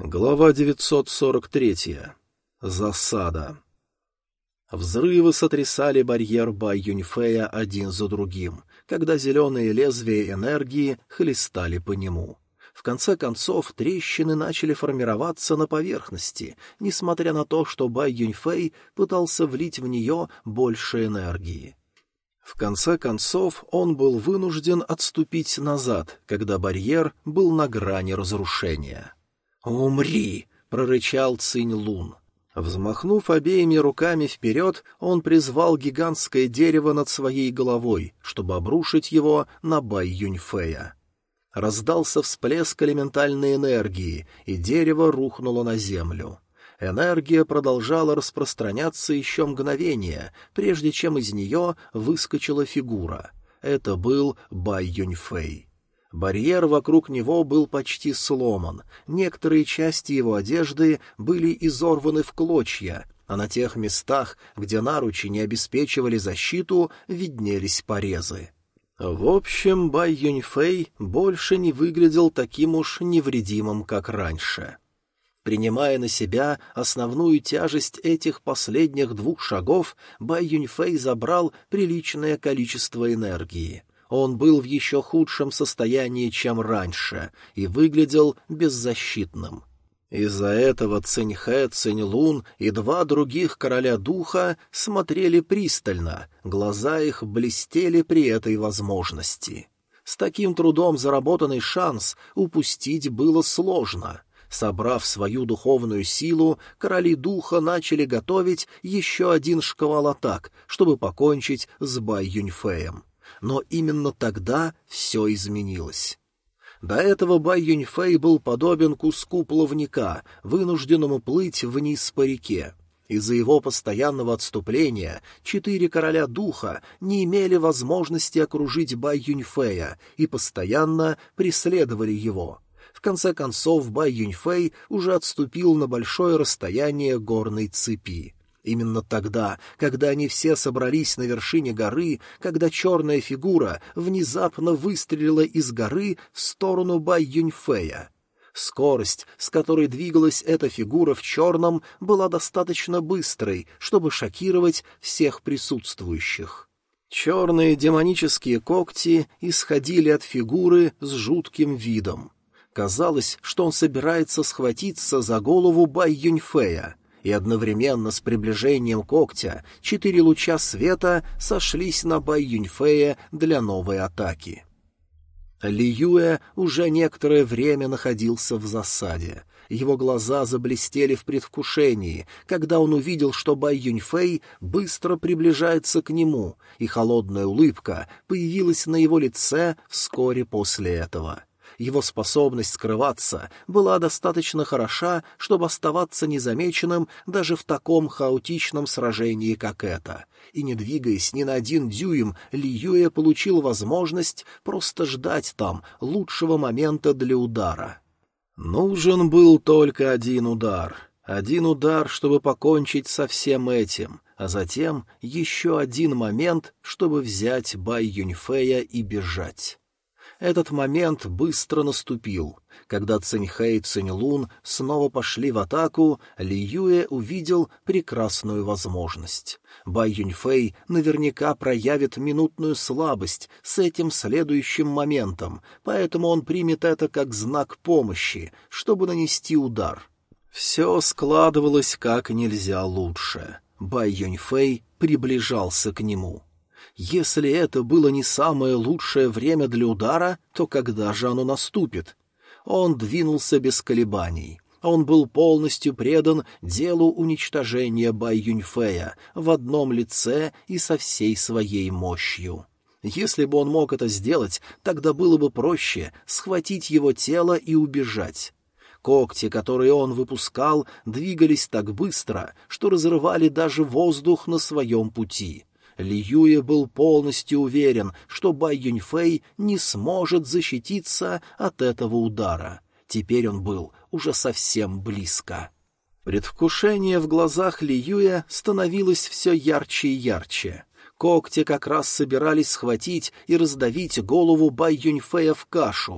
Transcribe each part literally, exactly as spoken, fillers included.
Глава девятьсот сорок три. Засада. Взрывы сотрясали барьер Бай Юньфэя один за другим, когда зеленые лезвия энергии хлестали по нему. В конце концов, трещины начали формироваться на поверхности, несмотря на то, что Бай Юньфэй пытался влить в нее больше энергии. В конце концов, он был вынужден отступить назад, когда барьер был на грани разрушения. «Умри!» — прорычал Цинь Лун. Взмахнув обеими руками вперед, он призвал гигантское дерево над своей головой, чтобы обрушить его на Бай Юньфэя. Раздался всплеск элементальной энергии, и дерево рухнуло на землю. Энергия продолжала распространяться еще мгновение, прежде чем из нее выскочила фигура. Это был Бай Юньфэй. Барьер вокруг него был почти сломан, некоторые части его одежды были изорваны в клочья, а на тех местах, где наручи не обеспечивали защиту, виднелись порезы. В общем, Бай Юньфэй больше не выглядел таким уж невредимым, как раньше. Принимая на себя основную тяжесть этих последних двух шагов, Бай Юньфэй забрал приличное количество энергии. Он был в еще худшем состоянии, чем раньше, и выглядел беззащитным. Из-за этого Циньхэ, Цинь-Лун и два других короля духа смотрели пристально, глаза их блестели при этой возможности. С таким трудом заработанный шанс упустить было сложно. Собрав свою духовную силу, короли духа начали готовить еще один шквал атак, чтобы покончить с Бай Юньфэем. Но именно тогда все изменилось. До этого Бай Юньфэй был подобен куску плавника, вынужденному плыть вниз по реке. Из-за его постоянного отступления четыре короля духа не имели возможности окружить Бай Юньфэя и постоянно преследовали его. В конце концов, Бай Юньфэй уже отступил на большое расстояние горной цепи. Именно тогда, когда они все собрались на вершине горы, когда черная фигура внезапно выстрелила из горы в сторону Бай Юньфэя. Скорость, с которой двигалась эта фигура в черном, была достаточно быстрой, чтобы шокировать всех присутствующих. Черные демонические когти исходили от фигуры с жутким видом. Казалось, что он собирается схватиться за голову Бай Юньфэя, и одновременно с приближением когтя четыре луча света сошлись на Бай Юньфэя для новой атаки. Ли Юэ уже некоторое время находился в засаде. Его глаза заблестели в предвкушении, когда он увидел, что Бай Юньфэй быстро приближается к нему, и холодная улыбка появилась на его лице вскоре после этого. Его способность скрываться была достаточно хороша, чтобы оставаться незамеченным даже в таком хаотичном сражении, как это. И не двигаясь ни на один дюйм, Ли Юэ получил возможность просто ждать там лучшего момента для удара. Нужен был только один удар. Один удар, чтобы покончить со всем этим, а затем еще один момент, чтобы взять Бай Юньфэя и бежать. Этот момент быстро наступил. Когда Циньхэ и Цинь-Лун снова пошли в атаку, Ли Юэ увидел прекрасную возможность. Бай Юньфэй наверняка проявит минутную слабость с этим следующим моментом, поэтому он примет это как знак помощи, чтобы нанести удар. Все складывалось как нельзя лучше. Бай Юньфэй приближался к нему. Если это было не самое лучшее время для удара, то когда же оно наступит? Он двинулся без колебаний. Он был полностью предан делу уничтожения Бай Юньфэя в одном лице и со всей своей мощью. Если бы он мог это сделать, тогда было бы проще схватить его тело и убежать. Когти, которые он выпускал, двигались так быстро, что разрывали даже воздух на своем пути. Ли Юэ был полностью уверен, что Бай Юньфэй не сможет защититься от этого удара. Теперь он был уже совсем близко. Предвкушение в глазах Ли Юэ становилось все ярче и ярче. Когти как раз собирались схватить и раздавить голову Бай Юньфэя в кашу.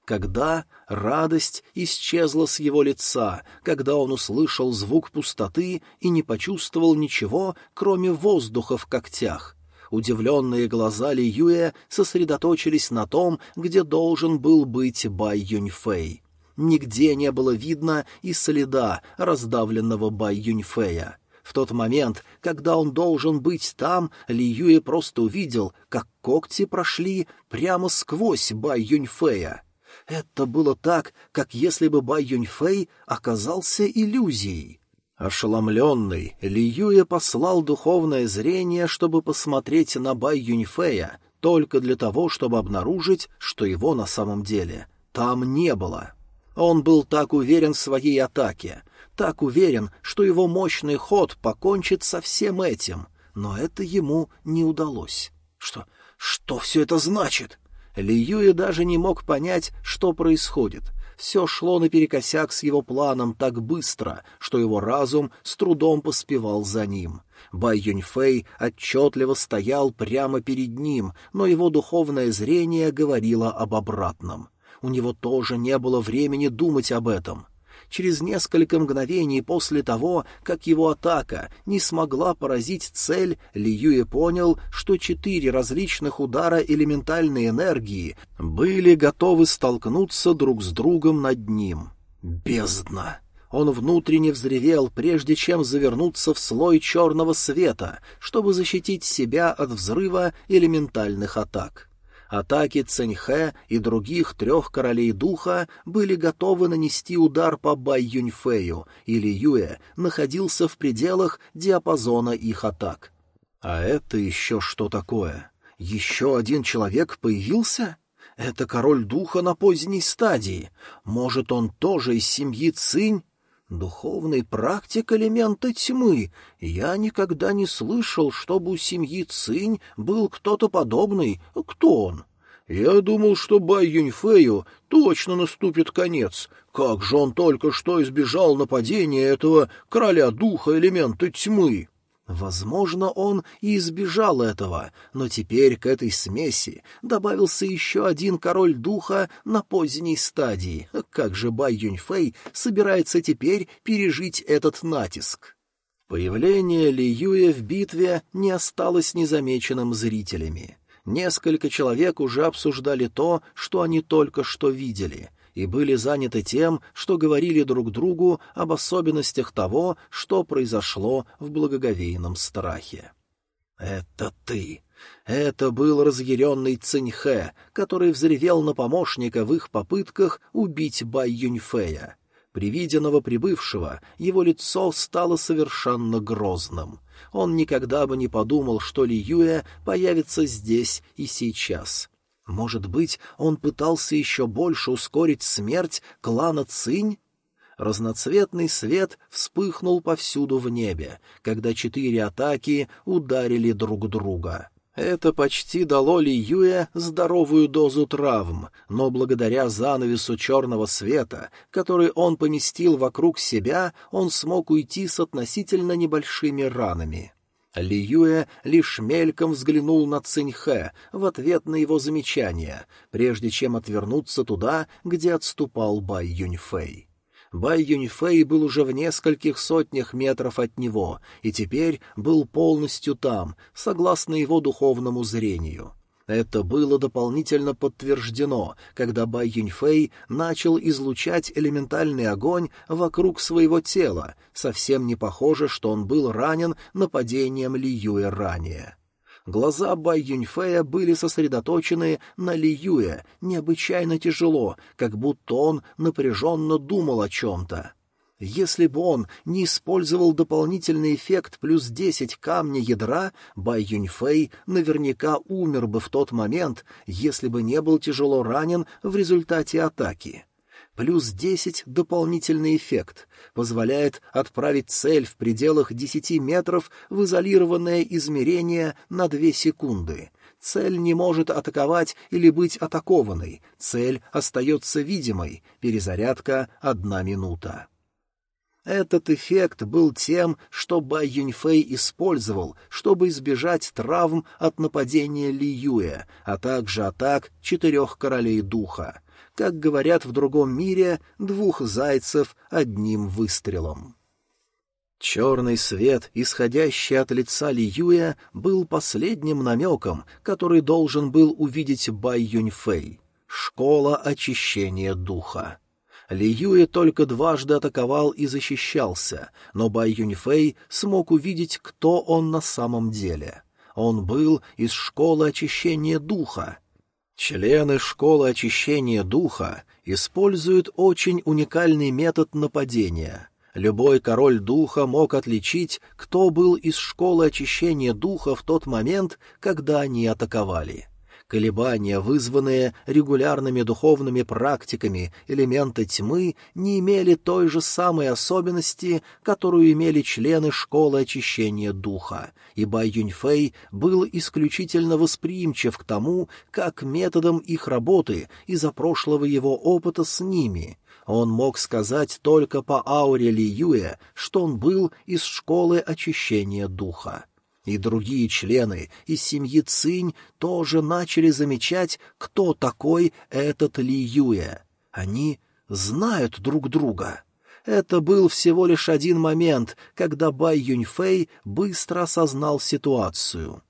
Когда радость исчезла с его лица, когда он услышал звук пустоты и не почувствовал ничего, кроме воздуха в когтях. Удивленные глаза Ли Юэ сосредоточились на том, где должен был быть Бай Юньфэй. Нигде не было видно и следа раздавленного Бай Юньфэя. В тот момент, когда он должен быть там, Ли Юэ просто увидел, как когти прошли прямо сквозь Бай Юньфэя. Это было так, как если бы Бай Юньфэй оказался иллюзией. Ошеломленный, Ли Юэ послал духовное зрение, чтобы посмотреть на Бай Юньфэя, только для того, чтобы обнаружить, что его на самом деле там не было. Он был так уверен в своей атаке, так уверен, что его мощный ход покончит со всем этим, но это ему не удалось. Что... что все это значит? Ли Юэ даже не мог понять, что происходит. Все шло наперекосяк с его планом так быстро, что его разум с трудом поспевал за ним. Бай Юньфэй отчетливо стоял прямо перед ним, но его духовное зрение говорило об обратном. У него тоже не было времени думать об этом. Через несколько мгновений после того, как его атака не смогла поразить цель, Ли Юэ понял, что четыре различных удара элементальной энергии были готовы столкнуться друг с другом над ним. Бездна! Он внутренне взревел, прежде чем завернуться в слой черного света, чтобы защитить себя от взрыва элементальных атак. Атаки Цэньхэ и других трех королей духа были готовы нанести удар по Бай Юньфэю, и Ли Юэ находился в пределах диапазона их атак. А это еще что такое? Еще один человек появился? Это король духа на поздней стадии. Может, он тоже из семьи Цинь? Духовный практик элемента тьмы. Я никогда не слышал, чтобы у семьи Цинь был кто-то подобный. Кто он? Я думал, что Бай Юньфэю точно наступит конец. Как же он только что избежал нападения этого короля духа элемента тьмы? Возможно, он и избежал этого, но теперь к этой смеси добавился еще один король духа на поздней стадии. Как же Бай Юньфэй собирается теперь пережить этот натиск? Появление Ли Юэ в битве не осталось незамеченным зрителями. Несколько человек уже обсуждали то, что они только что видели, и были заняты тем, что говорили друг другу об особенностях того, что произошло в благоговейном страхе. «Это ты!» Это был разъяренный Циньхэ, который взревел на помощника в их попытках убить Бай Юньфэя. При виде новоприбывшего его лицо стало совершенно грозным. Он никогда бы не подумал, что Ли Юэ появится здесь и сейчас. Может быть, он пытался еще больше ускорить смерть клана Цинь? Разноцветный свет вспыхнул повсюду в небе, когда четыре атаки ударили друг друга. Это почти дало Ли Юэ здоровую дозу травм, но благодаря занавесу черного света, который он поместил вокруг себя, он смог уйти с относительно небольшими ранами. Ли Юэ лишь мельком взглянул на Циньхэ в ответ на его замечание, прежде чем отвернуться туда, где отступал Бай Юньфэй. Бай Юньфэй был уже в нескольких сотнях метров от него и теперь был полностью там, согласно его духовному зрению. Это было дополнительно подтверждено, когда Бай Юньфэй начал излучать элементальный огонь вокруг своего тела, совсем не похоже, что он был ранен нападением Ли Юэ ранее. Глаза Бай Юньфэя были сосредоточены на Ли Юэ необычайно тяжело, как будто он напряженно думал о чем-то. Если бы он не использовал дополнительный эффект плюс десять камня ядра, Бай Юньфэй наверняка умер бы в тот момент, если бы не был тяжело ранен в результате атаки. Плюс десять дополнительный эффект позволяет отправить цель в пределах десяти метров в изолированное измерение на две секунды. Цель не может атаковать или быть атакованной, цель остается видимой, перезарядка — одна минута. Этот эффект был тем, что Бай Юньфэй использовал, чтобы избежать травм от нападения Ли Юэ, а также атак четырех королей духа. как говорят в другом мире, двух зайцев одним выстрелом. Черный свет, исходящий от лица Ли Юя, был последним намеком, который должен был увидеть Бай Юньфэй. Школа очищения духа. Ли Юэ только дважды атаковал и защищался, но Бай Юньфэй смог увидеть, кто он на самом деле. Он был из школы очищения духа. Члены школы очищения духа используют очень уникальный метод нападения. Любой король духа мог отличить, кто был из школы очищения духа в тот момент, когда они атаковали. Колебания, вызванные регулярными духовными практиками элемента тьмы, не имели той же самой особенности, которую имели члены школы очищения духа, и Бай Юньфэй был исключительно восприимчив к тому, как методом их работы из-за прошлого его опыта с ними. Он мог сказать только по ауре Ли Юэ, что он был из школы очищения духа. И другие члены из семьи Цинь тоже начали замечать, кто такой этот Ли Юэ. Они знают друг друга. Это был всего лишь один момент, когда Бай Юньфэй быстро осознал ситуацию.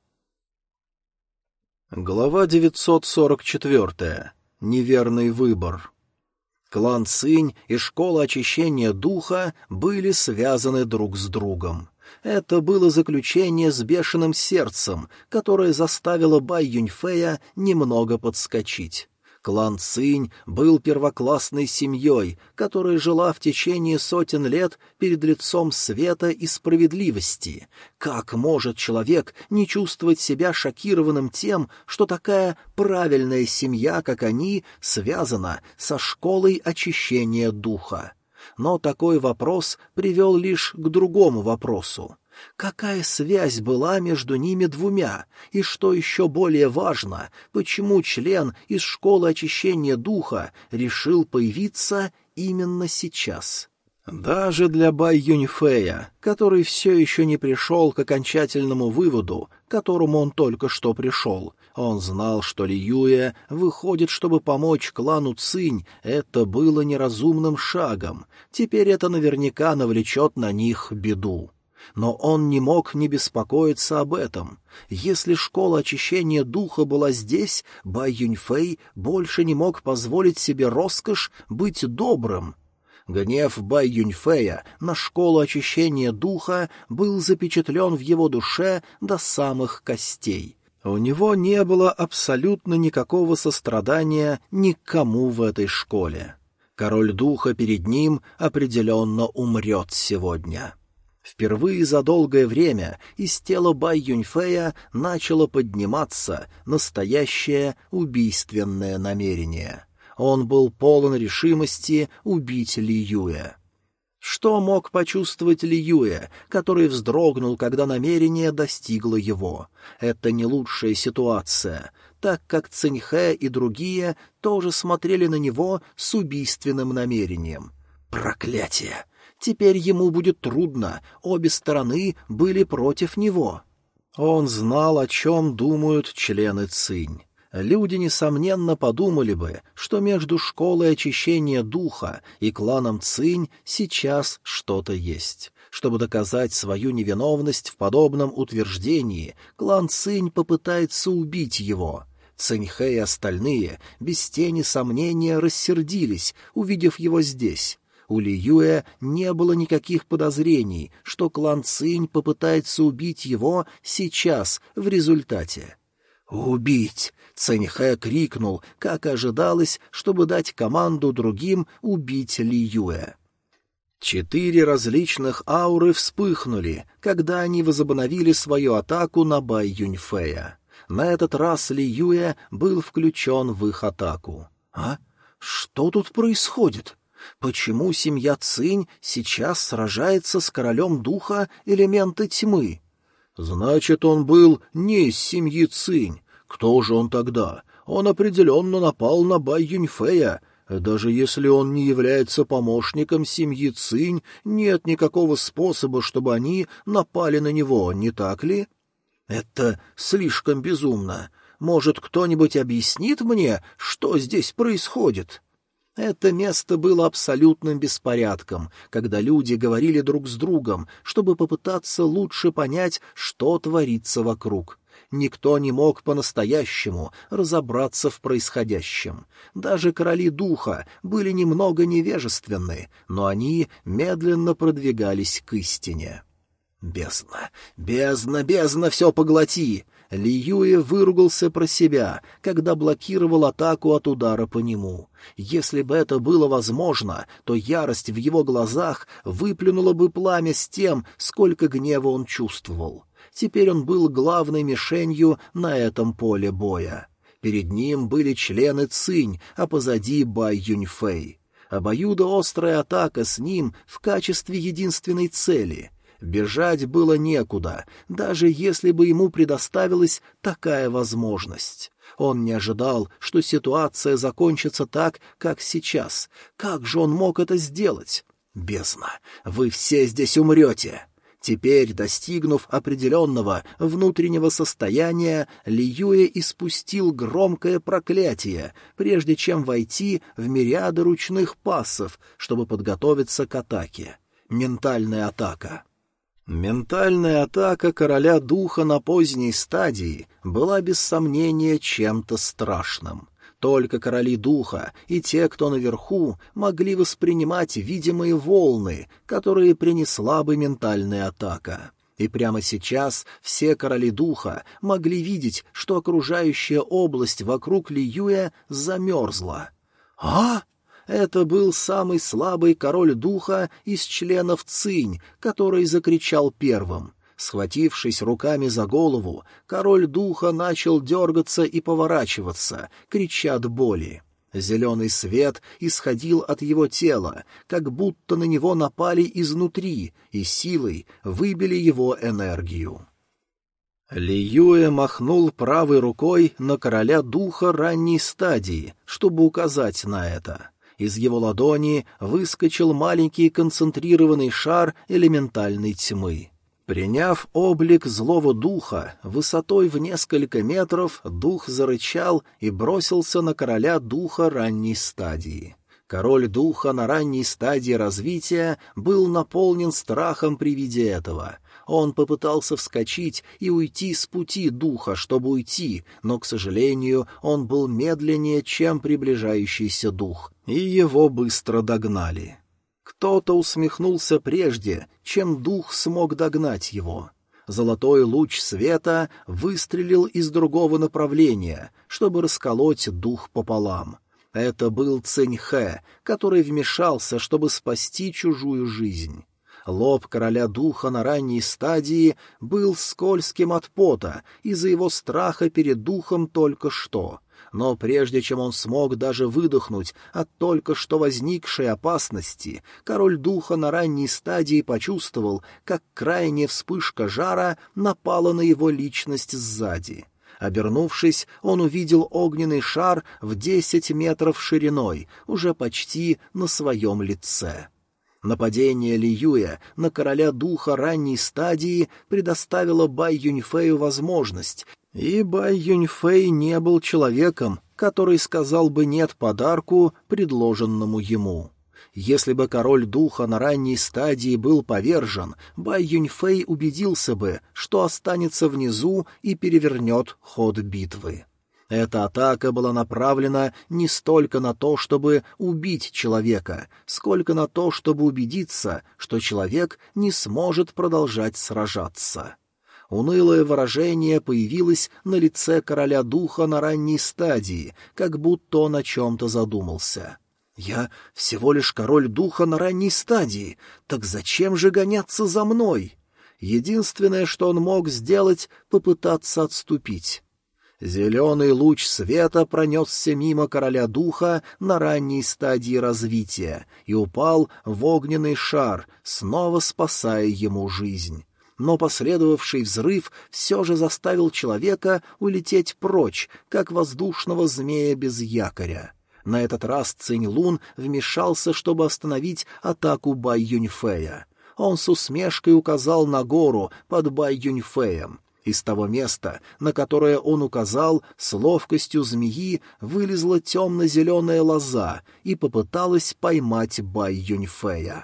Глава девятьсот сорок четыре. Неверный выбор. Клан Цинь и школа очищения духа были связаны друг с другом. Это было заключение с бешеным сердцем, которое заставило Бай Юньфэя немного подскочить. Клан Цинь был первоклассной семьей, которая жила в течение сотен лет перед лицом света и справедливости. Как может человек не чувствовать себя шокированным тем, что такая правильная семья, как они, связана со школой очищения духа? Но такой вопрос привел лишь к другому вопросу. Какая связь была между ними двумя? И что еще более важно, почему член из школы очищения духа решил появиться именно сейчас? Даже для Бай Юньфэя, который все еще не пришел к окончательному выводу, к которому он только что пришел, он знал, что Ли Юэ выходит, чтобы помочь клану Цинь, это было неразумным шагом. Теперь это наверняка навлечет на них беду. Но он не мог не беспокоиться об этом. Если школа очищения духа была здесь, Бай Юньфэй больше не мог позволить себе роскошь быть добрым. Гнев Бай Юньфэя на школу очищения духа был запечатлен в его душе до самых костей. У него не было абсолютно никакого сострадания ни к кому в этой школе. Король духа перед ним определенно умрет сегодня. Впервые за долгое время из тела Бай Юньфэя начало подниматься настоящее убийственное намерение. Он был полон решимости убить Ли Юэ. Что мог почувствовать Ли Юэ, который вздрогнул, когда намерение достигло его? Это не лучшая ситуация, так как Циньхэ и другие тоже смотрели на него с убийственным намерением. Проклятие! Теперь ему будет трудно, обе стороны были против него. Он знал, о чем думают члены Цинь. Люди, несомненно, подумали бы, что между школой очищения духа и кланом Цинь сейчас что-то есть. Чтобы доказать свою невиновность в подобном утверждении, клан Цинь попытается убить его. Циньхэ и остальные без тени сомнения рассердились, увидев его здесь. У Ли Юэ не было никаких подозрений, что клан Цинь попытается убить его сейчас в результате. «Убить!» — Циньхэ крикнул, как ожидалось, чтобы дать команду другим убить Ли Юэ. Четыре различных ауры вспыхнули, когда они возобновили свою атаку на Бай Юньфэя. На этот раз Ли Юэ был включен в их атаку. «А? Что тут происходит? Почему семья Цинь сейчас сражается с королем духа элемента тьмы?» «Значит, он был не из семьи Цинь. Кто же он тогда? Он определенно напал на Бай Юньфэя. Даже если он не является помощником семьи Цинь, нет никакого способа, чтобы они напали на него, не так ли? Это слишком безумно. Может, кто-нибудь объяснит мне, что здесь происходит?» Это место было абсолютным беспорядком, когда люди говорили друг с другом, чтобы попытаться лучше понять, что творится вокруг. Никто не мог по-настоящему разобраться в происходящем. Даже короли духа были немного невежественны, но они медленно продвигались к истине. «Бездна! Бездна! Бездна! Все поглоти!» Ли Юэ выругался про себя, когда блокировал атаку от удара по нему. Если бы это было возможно, то ярость в его глазах выплюнула бы пламя с тем, сколько гнева он чувствовал. Теперь он был главной мишенью на этом поле боя. Перед ним были члены Цинь, а позади Бай Юньфэй. Обоюдоострая атака с ним в качестве единственной цели. Бежать было некуда, даже если бы ему предоставилась такая возможность. Он не ожидал, что ситуация закончится так, как сейчас. Как же он мог это сделать? Бездна! Вы все здесь умрете! Теперь, достигнув определенного внутреннего состояния, Ли Юэ испустил громкое проклятие, прежде чем войти в мириады ручных пассов, чтобы подготовиться к атаке. Ментальная атака. Ментальная атака короля духа на поздней стадии была без сомнения чем-то страшным. Только короли духа и те, кто наверху, могли воспринимать видимые волны, которые принесла бы ментальная атака. И прямо сейчас все короли духа могли видеть, что окружающая область вокруг Ли Юэ замерзла. «А?» Это был самый слабый король духа из членов Цинь, который закричал первым. Схватившись руками за голову, король духа начал дергаться и поворачиваться, крича от боли. Зеленый свет исходил от его тела, как будто на него напали изнутри и силой выбили его энергию. Ли Юэ махнул правой рукой на короля духа ранней стадии, чтобы указать на это. Из его ладони выскочил маленький концентрированный шар элементальной тьмы. Приняв облик злого духа, высотой в несколько метров дух зарычал и бросился на короля духа ранней стадии. Король духа на ранней стадии развития был наполнен страхом при виде этого. Он попытался вскочить и уйти с пути духа, чтобы уйти, но, к сожалению, он был медленнее, чем приближающийся дух, и его быстро догнали. Кто-то усмехнулся прежде, чем дух смог догнать его. Золотой луч света выстрелил из другого направления, чтобы расколоть дух пополам. Это был Циньхэ, который вмешался, чтобы спасти чужую жизнь. Лоб короля духа на ранней стадии был скользким от пота из-за его страха перед духом только что. Но прежде чем он смог даже выдохнуть от только что возникшей опасности, король духа на ранней стадии почувствовал, как крайняя вспышка жара напала на его личность сзади. Обернувшись, он увидел огненный шар в десять метров шириной, уже почти на своем лице. Нападение Ли Юэ на короля духа ранней стадии предоставило Бай Юньфэю возможность, и Бай Юньфэй не был человеком, который сказал бы «нет» подарку, предложенному ему. Если бы король духа на ранней стадии был повержен, Бай Юньфэй убедился бы, что останется внизу и перевернет ход битвы. Эта атака была направлена не столько на то, чтобы убить человека, сколько на то, чтобы убедиться, что человек не сможет продолжать сражаться. Унылое выражение появилось на лице короля духа на ранней стадии, как будто он о чем-то задумался. «Я всего лишь король духа на ранней стадии, так зачем же гоняться за мной?» Единственное, что он мог сделать, — попытаться отступить. Зеленый луч света пронесся мимо короля духа на ранней стадии развития и упал в огненный шар, снова спасая ему жизнь. Но последовавший взрыв все же заставил человека улететь прочь, как воздушного змея без якоря. На этот раз Цинь-Лун вмешался, чтобы остановить атаку Бай Юньфэя. Он с усмешкой указал на гору под Бай Юньфэем. Из того места, на которое он указал, с ловкостью змеи вылезла темно-зеленая лоза и попыталась поймать Бай Юньфэя.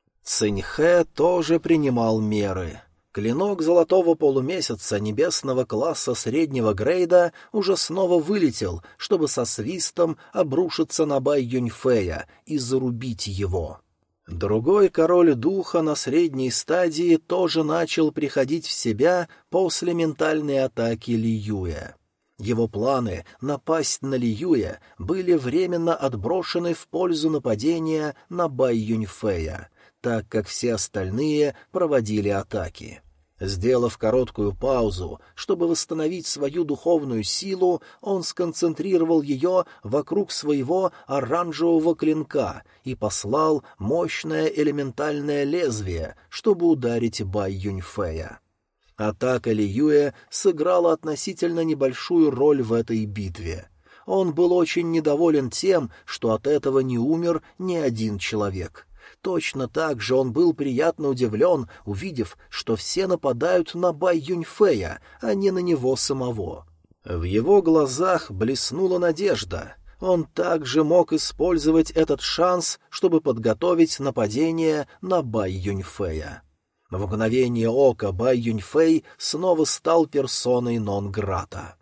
Циньхэ тоже принимал меры. Клинок золотого полумесяца небесного класса среднего грейда уже снова вылетел, чтобы со свистом обрушиться на Бай Юньфэя и зарубить его. Другой король духа на средней стадии тоже начал приходить в себя после ментальной атаки Ли Юя. Его планы напасть на Ли Юя были временно отброшены в пользу нападения на Бай Юньфэя, так как все остальные проводили атаки. Сделав короткую паузу, чтобы восстановить свою духовную силу, он сконцентрировал ее вокруг своего оранжевого клинка и послал мощное элементальное лезвие, чтобы ударить Бай Юньфэя. Атака Ли Юя сыграла относительно небольшую роль в этой битве. Он был очень недоволен тем, что от этого не умер ни один человек. Точно так же он был приятно удивлен, увидев, что все нападают на Бай Юньфэя, а не на него самого. В его глазах блеснула надежда. Он также мог использовать этот шанс, чтобы подготовить нападение на Бай Юньфэя. В мгновение ока Бай Юньфэй снова стал персоной нон-грата.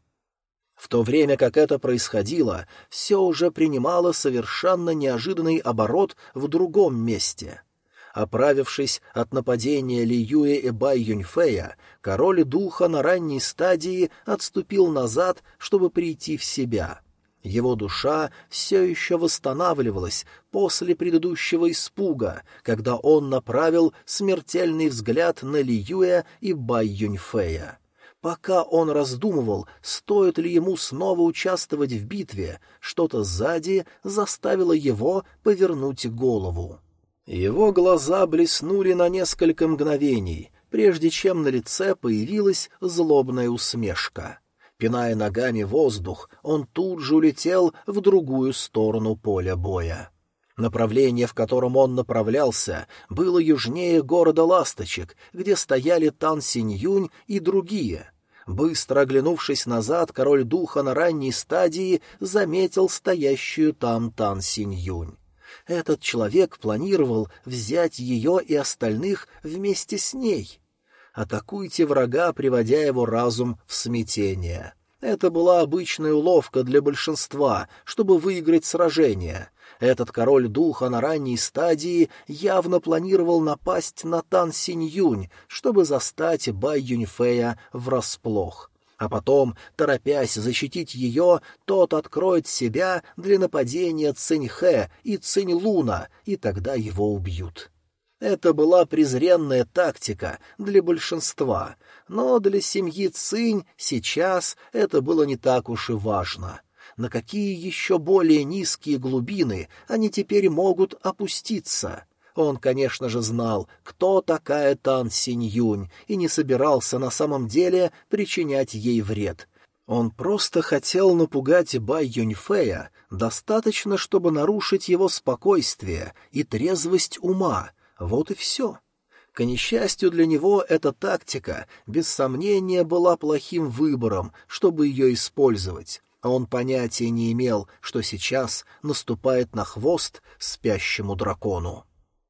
В то время как это происходило, все уже принимало совершенно неожиданный оборот в другом месте. Оправившись от нападения Ли Юя и Бай Юньфэя, король духа на ранней стадии отступил назад, чтобы прийти в себя. Его душа все еще восстанавливалась после предыдущего испуга, когда он направил смертельный взгляд на Ли Юя и Бай Юньфэя. Пока он раздумывал, стоит ли ему снова участвовать в битве, что-то сзади заставило его повернуть голову. Его глаза блеснули на несколько мгновений, прежде чем на лице появилась злобная усмешка. Пиная ногами воздух, он тут же улетел в другую сторону поля боя. Направление, в котором он направлялся, было южнее города Ласточек, где стояли Тан Синьюнь и другие. Быстро оглянувшись назад, король духа на ранней стадии заметил стоящую там Тан Синьюнь. Этот человек планировал взять ее и остальных вместе с ней. Атакуйте врага, приводя его разум в смятение. Это была обычная уловка для большинства, чтобы выиграть сражение. Этот король духа на ранней стадии явно планировал напасть на Тан Синьюнь, чтобы застать Бай Юньфэя врасплох. А потом, торопясь защитить ее, тот откроет себя для нападения Циньхэ и Цинь-Луна, и тогда его убьют. Это была презренная тактика для большинства, но для семьи Цинь сейчас это было не так уж и важно. На какие еще более низкие глубины они теперь могут опуститься? Он, конечно же, знал, кто такая Тан Синьюнь, и не собирался на самом деле причинять ей вред. Он просто хотел напугать Бай Юньфэя достаточно, чтобы нарушить его спокойствие и трезвость ума. Вот и все. К несчастью для него, эта тактика, без сомнения, была плохим выбором, чтобы ее использовать. А он понятия не имел, что сейчас наступает на хвост спящему дракону.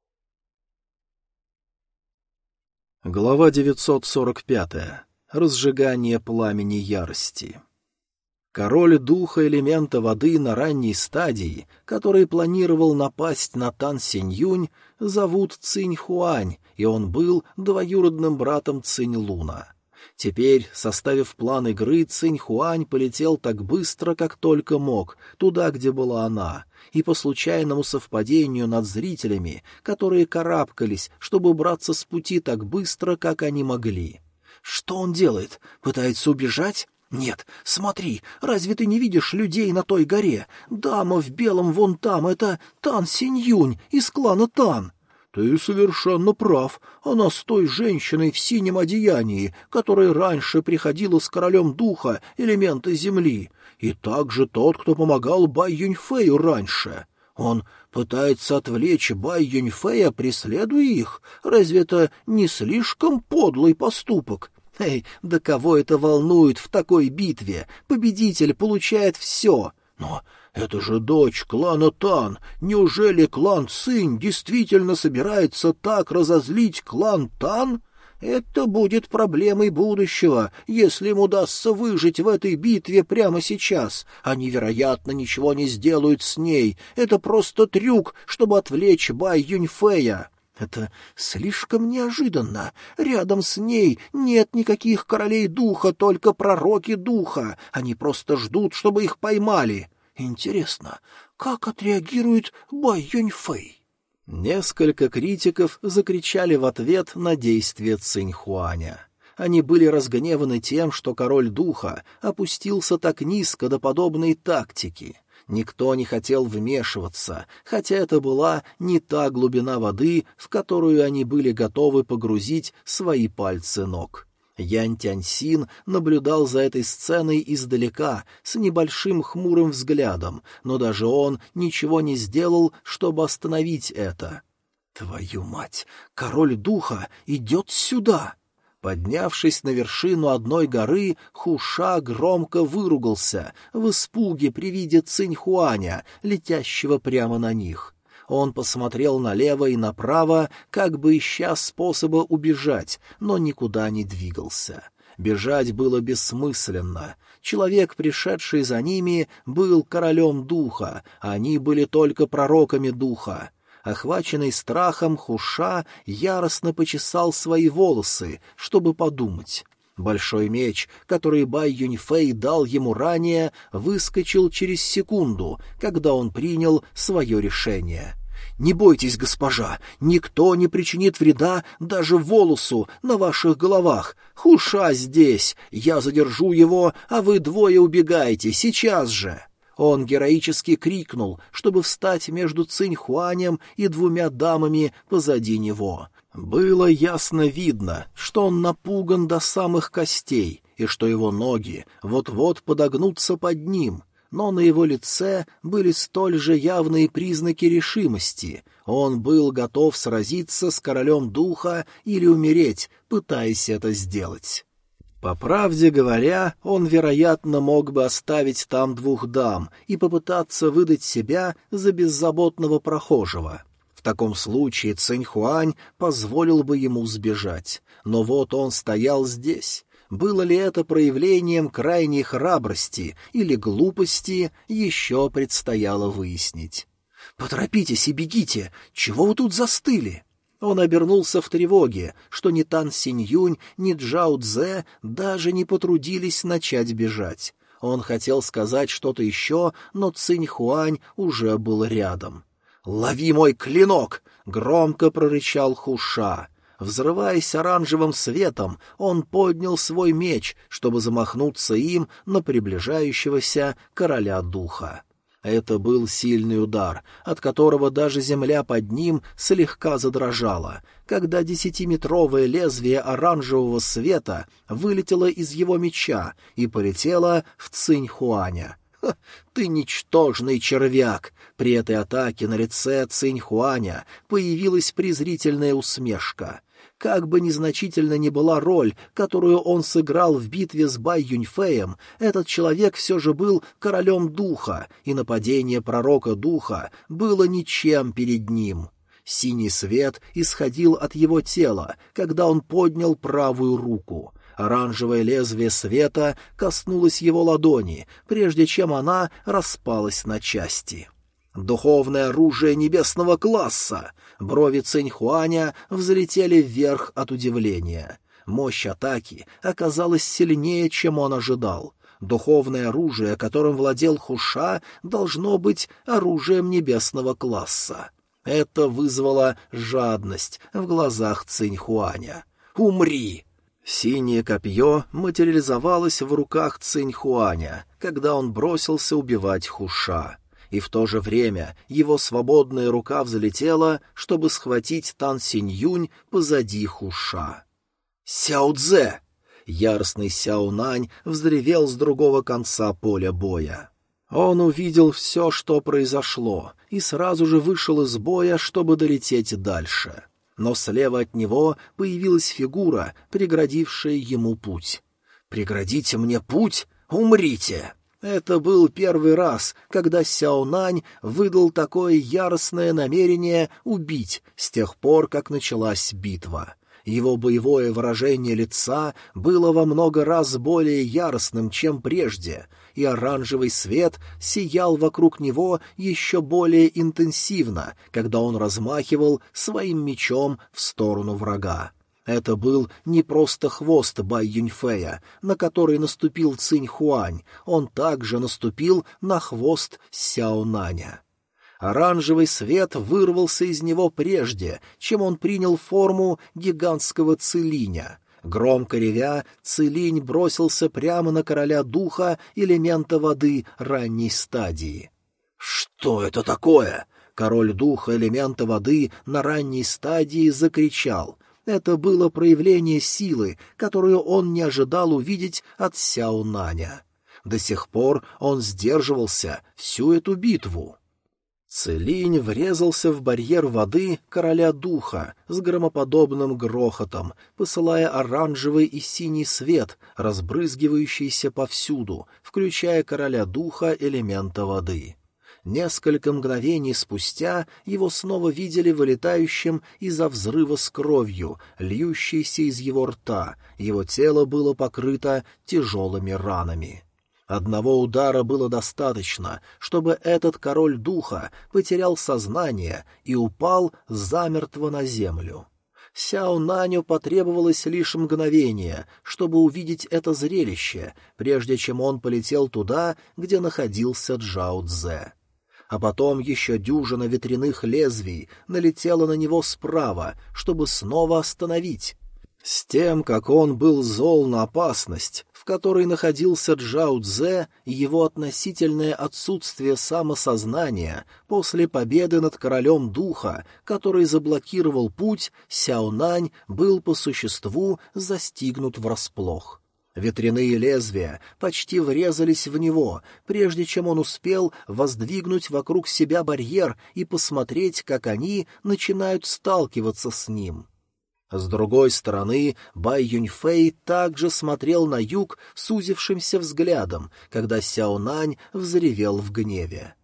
Глава девятьсот сорок пять. Разжигание пламени ярости. Король духа элемента воды на ранней стадии, который планировал напасть на Тан Синьюнь, зовут Цинь Хуань, и он был двоюродным братом Цинь Луна. Теперь, составив план игры, Цинь Хуань полетел так быстро, как только мог, туда, где была она, и по случайному совпадению над зрителями, которые карабкались, чтобы убраться с пути так быстро, как они могли. «Что он делает? Пытается убежать?» «Нет, смотри, разве ты не видишь людей на той горе? Дама в белом вон там, это Тан Синьюнь из клана Тан». «Ты совершенно прав. Она с той женщиной в синем одеянии, которая раньше приходила с королем духа элемента земли, и также тот, кто помогал Бай Юньфэю раньше. Он пытается отвлечь Бай Юньфэя, преследуя их. Разве это не слишком подлый поступок? Эй, да кого это волнует в такой битве? Победитель получает все. Но это же дочь клана Тан. Неужели клан Цинь действительно собирается так разозлить клан Тан? Это будет проблемой будущего, если им удастся выжить в этой битве прямо сейчас. Они, вероятно, ничего не сделают с ней. Это просто трюк, чтобы отвлечь Бай Юньфэя. Это слишком неожиданно. Рядом с ней нет никаких королей духа, только пророки духа. Они просто ждут, чтобы их поймали. Интересно, как отреагирует Бай Юньфэй? Несколько критиков закричали в ответ на действия Циньхуаня. Они были разгневаны тем, что король духа опустился так низко до подобной тактики. Никто не хотел вмешиваться, хотя это была не та глубина воды, в которую они были готовы погрузить свои пальцы ног. Янь Тяньсин наблюдал за этой сценой издалека, с небольшим хмурым взглядом, но даже он ничего не сделал, чтобы остановить это. «Твою мать! Король духа идет сюда!» Поднявшись на вершину одной горы, Хуша громко выругался в испуге при виде Циньхуаня, летящего прямо на них. Он посмотрел налево и направо, как бы ища способа убежать, но никуда не двигался. Бежать было бессмысленно. Человек, пришедший за ними, был королем духа, а они были только пророками духа. Охваченный страхом, Хуша яростно почесал свои волосы, чтобы подумать. Большой меч, который Бай Юньфэй дал ему ранее, выскочил через секунду, когда он принял свое решение. «Не бойтесь, госпожа, никто не причинит вреда даже волосу на ваших головах. Хуша здесь, я задержу его, а вы двое убегайте, сейчас же!» Он героически крикнул, чтобы встать между Циньхуанем и двумя дамами позади него. Было ясно видно, что он напуган до самых костей, и что его ноги вот-вот подогнутся под ним, но на его лице были столь же явные признаки решимости. Он был готов сразиться с королем духа или умереть, пытаясь это сделать. По правде говоря, он, вероятно, мог бы оставить там двух дам и попытаться выдать себя за беззаботного прохожего. В таком случае Циньхуань позволил бы ему сбежать. Но вот он стоял здесь. Было ли это проявлением крайней храбрости или глупости, еще предстояло выяснить. «Поторопитесь и бегите! Чего вы тут застыли?» Он обернулся в тревоге, что ни Тан Синьюнь, ни Джао Цзэ даже не потрудились начать бежать. Он хотел сказать что-то еще, но Циньхуань уже был рядом. «Лови мой клинок!» — громко прорычал Хуша. Взрываясь оранжевым светом, он поднял свой меч, чтобы замахнуться им на приближающегося короля духа. Это был сильный удар, от которого даже земля под ним слегка задрожала, когда десятиметровое лезвие оранжевого света вылетело из его меча и полетело в Циньхуаня. «Ха, ты ничтожный червяк!» При этой атаке на лице Циньхуаня появилась презрительная усмешка. Как бы незначительна ни была роль, которую он сыграл в битве с Бай Юньфэем, этот человек все же был королем духа, и нападение пророка духа было ничем перед ним. Синий свет исходил от его тела, когда он поднял правую руку. Оранжевое лезвие света коснулось его ладони, прежде чем она распалась на части. «Духовное оружие небесного класса!» Брови Циньхуаня взлетели вверх от удивления. Мощь атаки оказалась сильнее, чем он ожидал. Духовное оружие, которым владел Хуша, должно быть оружием небесного класса. Это вызвало жадность в глазах Циньхуаня. «Умри!» Синее копье материализовалось в руках Циньхуаня, когда он бросился убивать Хуша. И в то же время его свободная рука взлетела, чтобы схватить Тан Синьюнь позади Хуша. «Сяо Цзэ!» Яростный Сяо Нань взревел с другого конца поля боя. Он увидел все, что произошло, и сразу же вышел из боя, чтобы долететь дальше. Но слева от него появилась фигура, преградившая ему путь. «Преградите мне путь? Умрите!» Это был первый раз, когда Сяо Нань выдал такое яростное намерение убить с тех пор, как началась битва. Его боевое выражение лица было во много раз более яростным, чем прежде, и оранжевый свет сиял вокруг него еще более интенсивно, когда он размахивал своим мечом в сторону врага. Это был не просто хвост Бай Юньфэя, на который наступил Цинь Хуань, он также наступил на хвост Сяо Наня. Оранжевый свет вырвался из него прежде, чем он принял форму гигантского цилиня. Громко ревя, цилинь бросился прямо на короля духа элемента воды ранней стадии. «Что это такое?» Король духа элемента воды на ранней стадии закричал. Это было проявление силы, которую он не ожидал увидеть от Сяо Наня. До сих пор он сдерживался всю эту битву. Цилинь врезался в барьер воды короля духа с громоподобным грохотом, посылая оранжевый и синий свет, разбрызгивающийся повсюду, включая короля духа элемента воды. Несколько мгновений спустя его снова видели вылетающим из-за взрыва с кровью, льющейся из его рта, его тело было покрыто тяжелыми ранами. Одного удара было достаточно, чтобы этот король духа потерял сознание и упал замертво на землю. Сяо Наню потребовалось лишь мгновение, чтобы увидеть это зрелище, прежде чем он полетел туда, где находился Джао Цзэ. А потом еще дюжина ветряных лезвий налетела на него справа, чтобы снова остановить. С тем, как он был зол на опасность, в которой находился Джао Цзэ, и его относительное отсутствие самосознания после победы над королем духа, который заблокировал путь, Сяо Нань был по существу застигнут врасплох. Ветряные лезвия почти врезались в него, прежде чем он успел воздвигнуть вокруг себя барьер и посмотреть, как они начинают сталкиваться с ним. С другой стороны, Бай Юньфэй также смотрел на юг сузившимся взглядом, когда Сяо Нань взревел в гневе.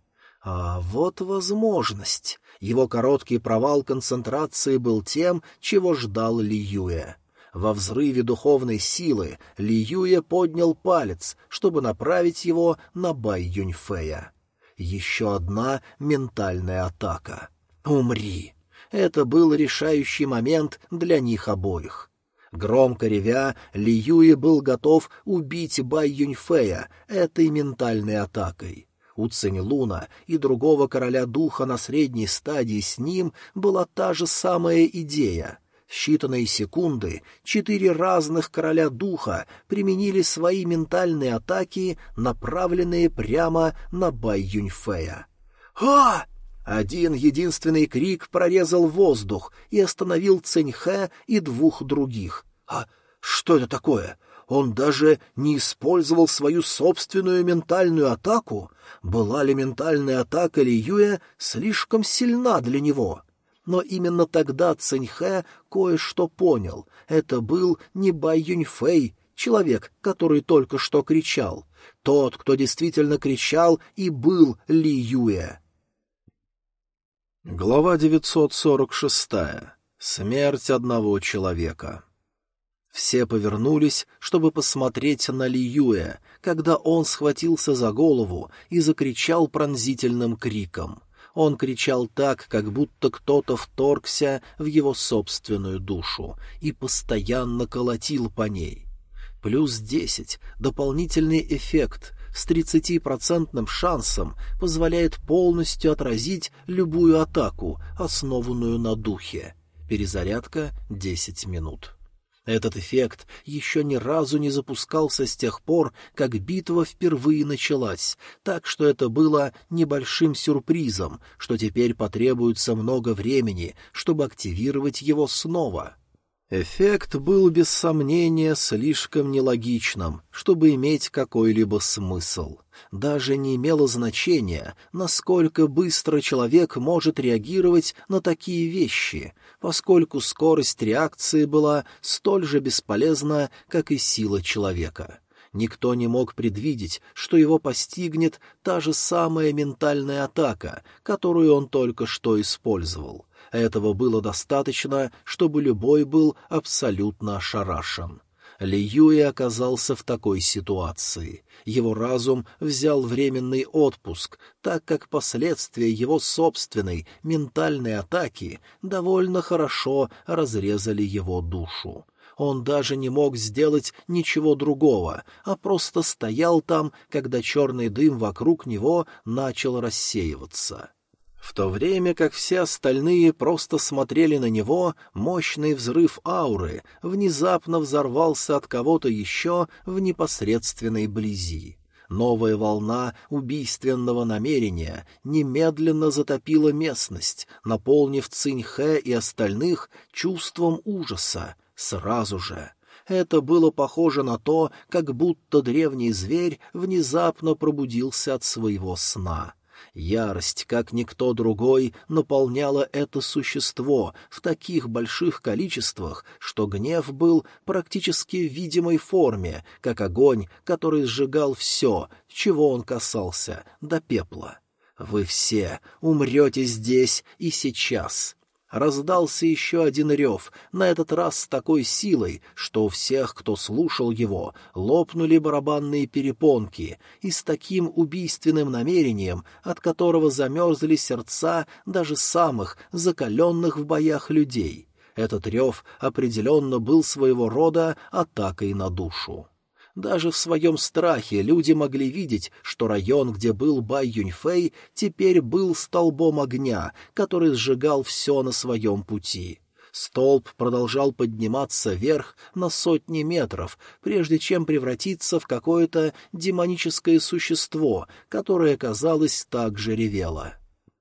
А вот возможность. Его короткий провал концентрации был тем, чего ждал Ли Юэ. Во взрыве духовной силы Ли Юэ поднял палец, чтобы направить его на Бай Юньфэя. Еще одна ментальная атака. «Умри!» Это был решающий момент для них обоих. Громко ревя, Ли Юэ был готов убить Бай Юньфэя этой ментальной атакой. У Цинь Луна и другого короля духа на средней стадии с ним была та же самая идея. В считанные секунды четыре разных короля духа применили свои ментальные атаки, направленные прямо на Бай Юньфэя. «А!» Один единственный крик прорезал воздух и остановил Циньхэ и двух других. «А что это такое? Он даже не использовал свою собственную ментальную атаку? Была ли ментальная атака Ли Юэ слишком сильна для него?» Но именно тогда Циньхэ кое-что понял. Это был не Бай Юньфэй, человек, который только что кричал. Тот, кто действительно кричал, и был Ли Юэ. Глава девятьсот сорок шесть. Смерть одного человека. Все повернулись, чтобы посмотреть на Ли Юэ, когда он схватился за голову и закричал пронзительным криком. Он кричал так, как будто кто-то вторгся в его собственную душу и постоянно колотил по ней. Плюс десять, дополнительный эффект с тридцатипроцентным шансом позволяет полностью отразить любую атаку, основанную на духе. Перезарядка десять минут. Этот эффект еще ни разу не запускался с тех пор, как битва впервые началась, так что это было небольшим сюрпризом, что теперь потребуется много времени, чтобы активировать его снова. Эффект был, без сомнения, слишком нелогичным, чтобы иметь какой-либо смысл. Даже не имело значения, насколько быстро человек может реагировать на такие вещи, поскольку скорость реакции была столь же бесполезна, как и сила человека. Никто не мог предвидеть, что его постигнет та же самая ментальная атака, которую он только что использовал. Этого было достаточно, чтобы любой был абсолютно ошарашен. Ли Юэ оказался в такой ситуации. Его разум взял временный отпуск, так как последствия его собственной ментальной атаки довольно хорошо разрезали его душу. Он даже не мог сделать ничего другого, а просто стоял там, когда черный дым вокруг него начал рассеиваться. В то время как все остальные просто смотрели на него, мощный взрыв ауры внезапно взорвался от кого-то еще в непосредственной близи. Новая волна убийственного намерения немедленно затопила местность, наполнив Циньхэ и остальных чувством ужаса сразу же. Это было похоже на то, как будто древний зверь внезапно пробудился от своего сна. Ярость, как никто другой, наполняла это существо в таких больших количествах, что гнев был практически в видимой форме, как огонь, который сжигал все, чего он касался, до пепла. «Вы все умрете здесь и сейчас!» Раздался еще один рев, на этот раз с такой силой, что у всех, кто слушал его, лопнули барабанные перепонки, и с таким убийственным намерением, от которого замерзли сердца даже самых закаленных в боях людей. Этот рев определенно был своего рода атакой на душу. Даже в своем страхе люди могли видеть, что район, где был Бай Юньфэй, теперь был столбом огня, который сжигал все на своем пути. Столб продолжал подниматься вверх на сотни метров, прежде чем превратиться в какое-то демоническое существо, которое, казалось, также ревело.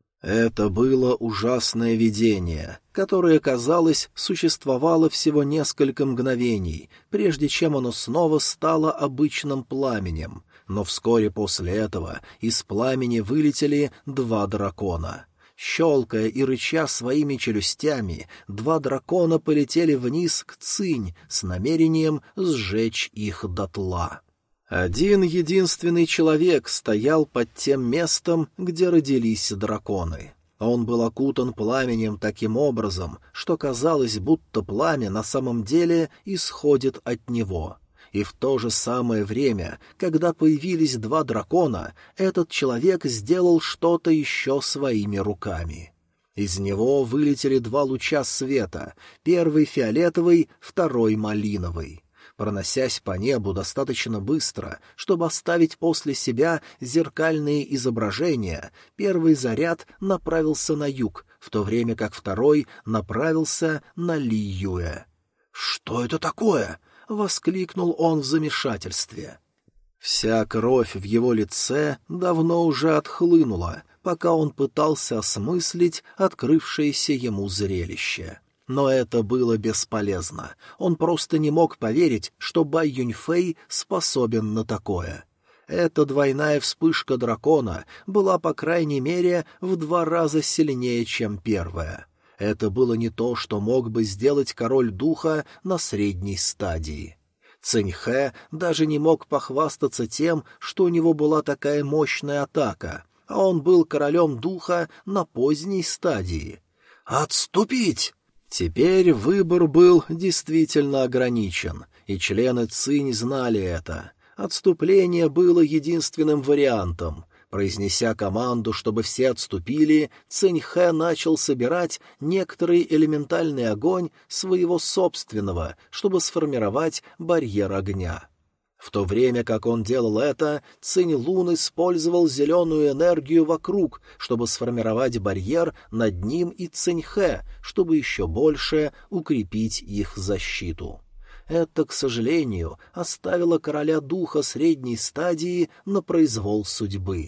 Это было ужасное видение, которое, казалось, существовало всего несколько мгновений, прежде чем оно снова стало обычным пламенем, но вскоре после этого из пламени вылетели два дракона. Щелкая и рыча своими челюстями, два дракона полетели вниз к Цинь с намерением сжечь их дотла. Один единственный человек стоял под тем местом, где родились драконы. Он был окутан пламенем таким образом, что казалось, будто пламя на самом деле исходит от него. И в то же самое время, когда появились два дракона, этот человек сделал что-то еще своими руками. Из него вылетели два луча света, первый фиолетовый, второй малиновый. Проносясь по небу достаточно быстро, чтобы оставить после себя зеркальные изображения, первый заряд направился на юг, в то время как второй направился на Ли Юэ. «Что это такое?» — воскликнул он в замешательстве. Вся кровь в его лице давно уже отхлынула, пока он пытался осмыслить открывшееся ему зрелище. Но это было бесполезно. Он просто не мог поверить, что Бай Юньфэй способен на такое. Эта двойная вспышка дракона была, по крайней мере, в два раза сильнее, чем первая. Это было не то, что мог бы сделать король духа на средней стадии. Циньхэ даже не мог похвастаться тем, что у него была такая мощная атака, а он был королем духа на поздней стадии. «Отступить!» Теперь выбор был действительно ограничен, и члены Цинь знали это. Отступление было единственным вариантом. Произнеся команду, чтобы все отступили, Циньхэ начал собирать некоторый элементальный огонь своего собственного, чтобы сформировать барьер огня. В то время как он делал это, Цинь-Лун использовал зеленую энергию вокруг, чтобы сформировать барьер над ним и Циньхэ, чтобы еще больше укрепить их защиту. Это, к сожалению, оставило короля духа средней стадии на произвол судьбы.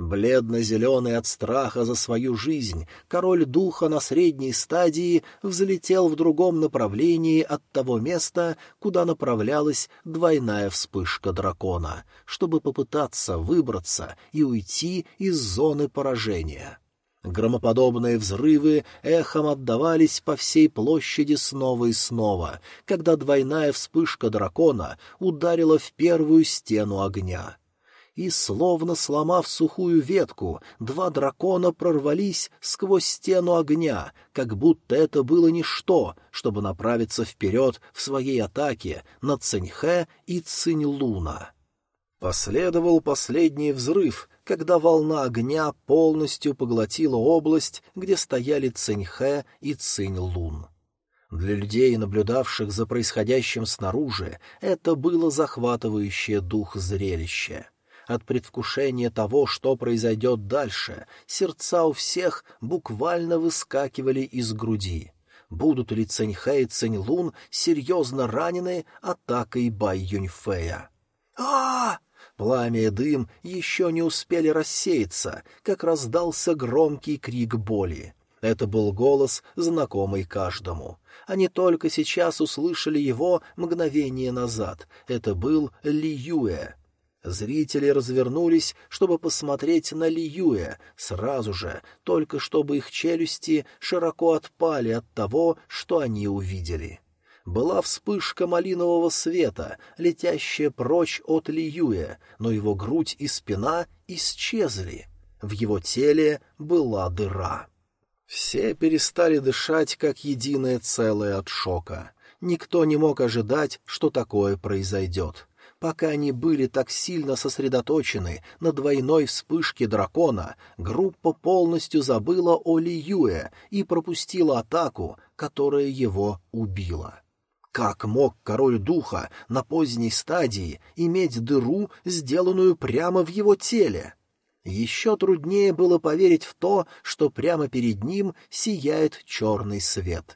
Бледно-зеленый от страха за свою жизнь, король духа на средней стадии взлетел в другом направлении от того места, куда направлялась двойная вспышка дракона, чтобы попытаться выбраться и уйти из зоны поражения. Громоподобные взрывы эхом отдавались по всей площади снова и снова, когда двойная вспышка дракона ударила в первую стену огня. И, словно сломав сухую ветку, два дракона прорвались сквозь стену огня, как будто это было ничто, чтобы направиться вперед в своей атаке на Циньхэ и Цинь-Луна. Последовал последний взрыв, когда волна огня полностью поглотила область, где стояли Циньхэ и Цинь-Лун. Для людей, наблюдавших за происходящим снаружи, это было захватывающее дух зрелище. От предвкушения того, что произойдет дальше, сердца у всех буквально выскакивали из груди. Будут ли Циньхэ и Цинь-Лун серьезно ранены атакой Бай Юньфэя? а Пламя и дым еще не успели рассеяться, как раздался громкий крик боли. Это был голос, знакомый каждому. Они только сейчас услышали его мгновение назад. Это был Ли Юэ. Зрители развернулись, чтобы посмотреть на Ли Юэ, сразу же, только чтобы их челюсти широко отпали от того, что они увидели. Была вспышка малинового света, летящая прочь от Ли Юэ, но его грудь и спина исчезли. В его теле была дыра. Все перестали дышать как единое целое от шока. Никто не мог ожидать, что такое произойдет. Пока они были так сильно сосредоточены на двойной вспышке дракона, группа полностью забыла о Ли Юэ и пропустила атаку, которая его убила. Как мог король духа на поздней стадии иметь дыру, сделанную прямо в его теле? Еще труднее было поверить в то, что прямо перед ним сияет черный свет.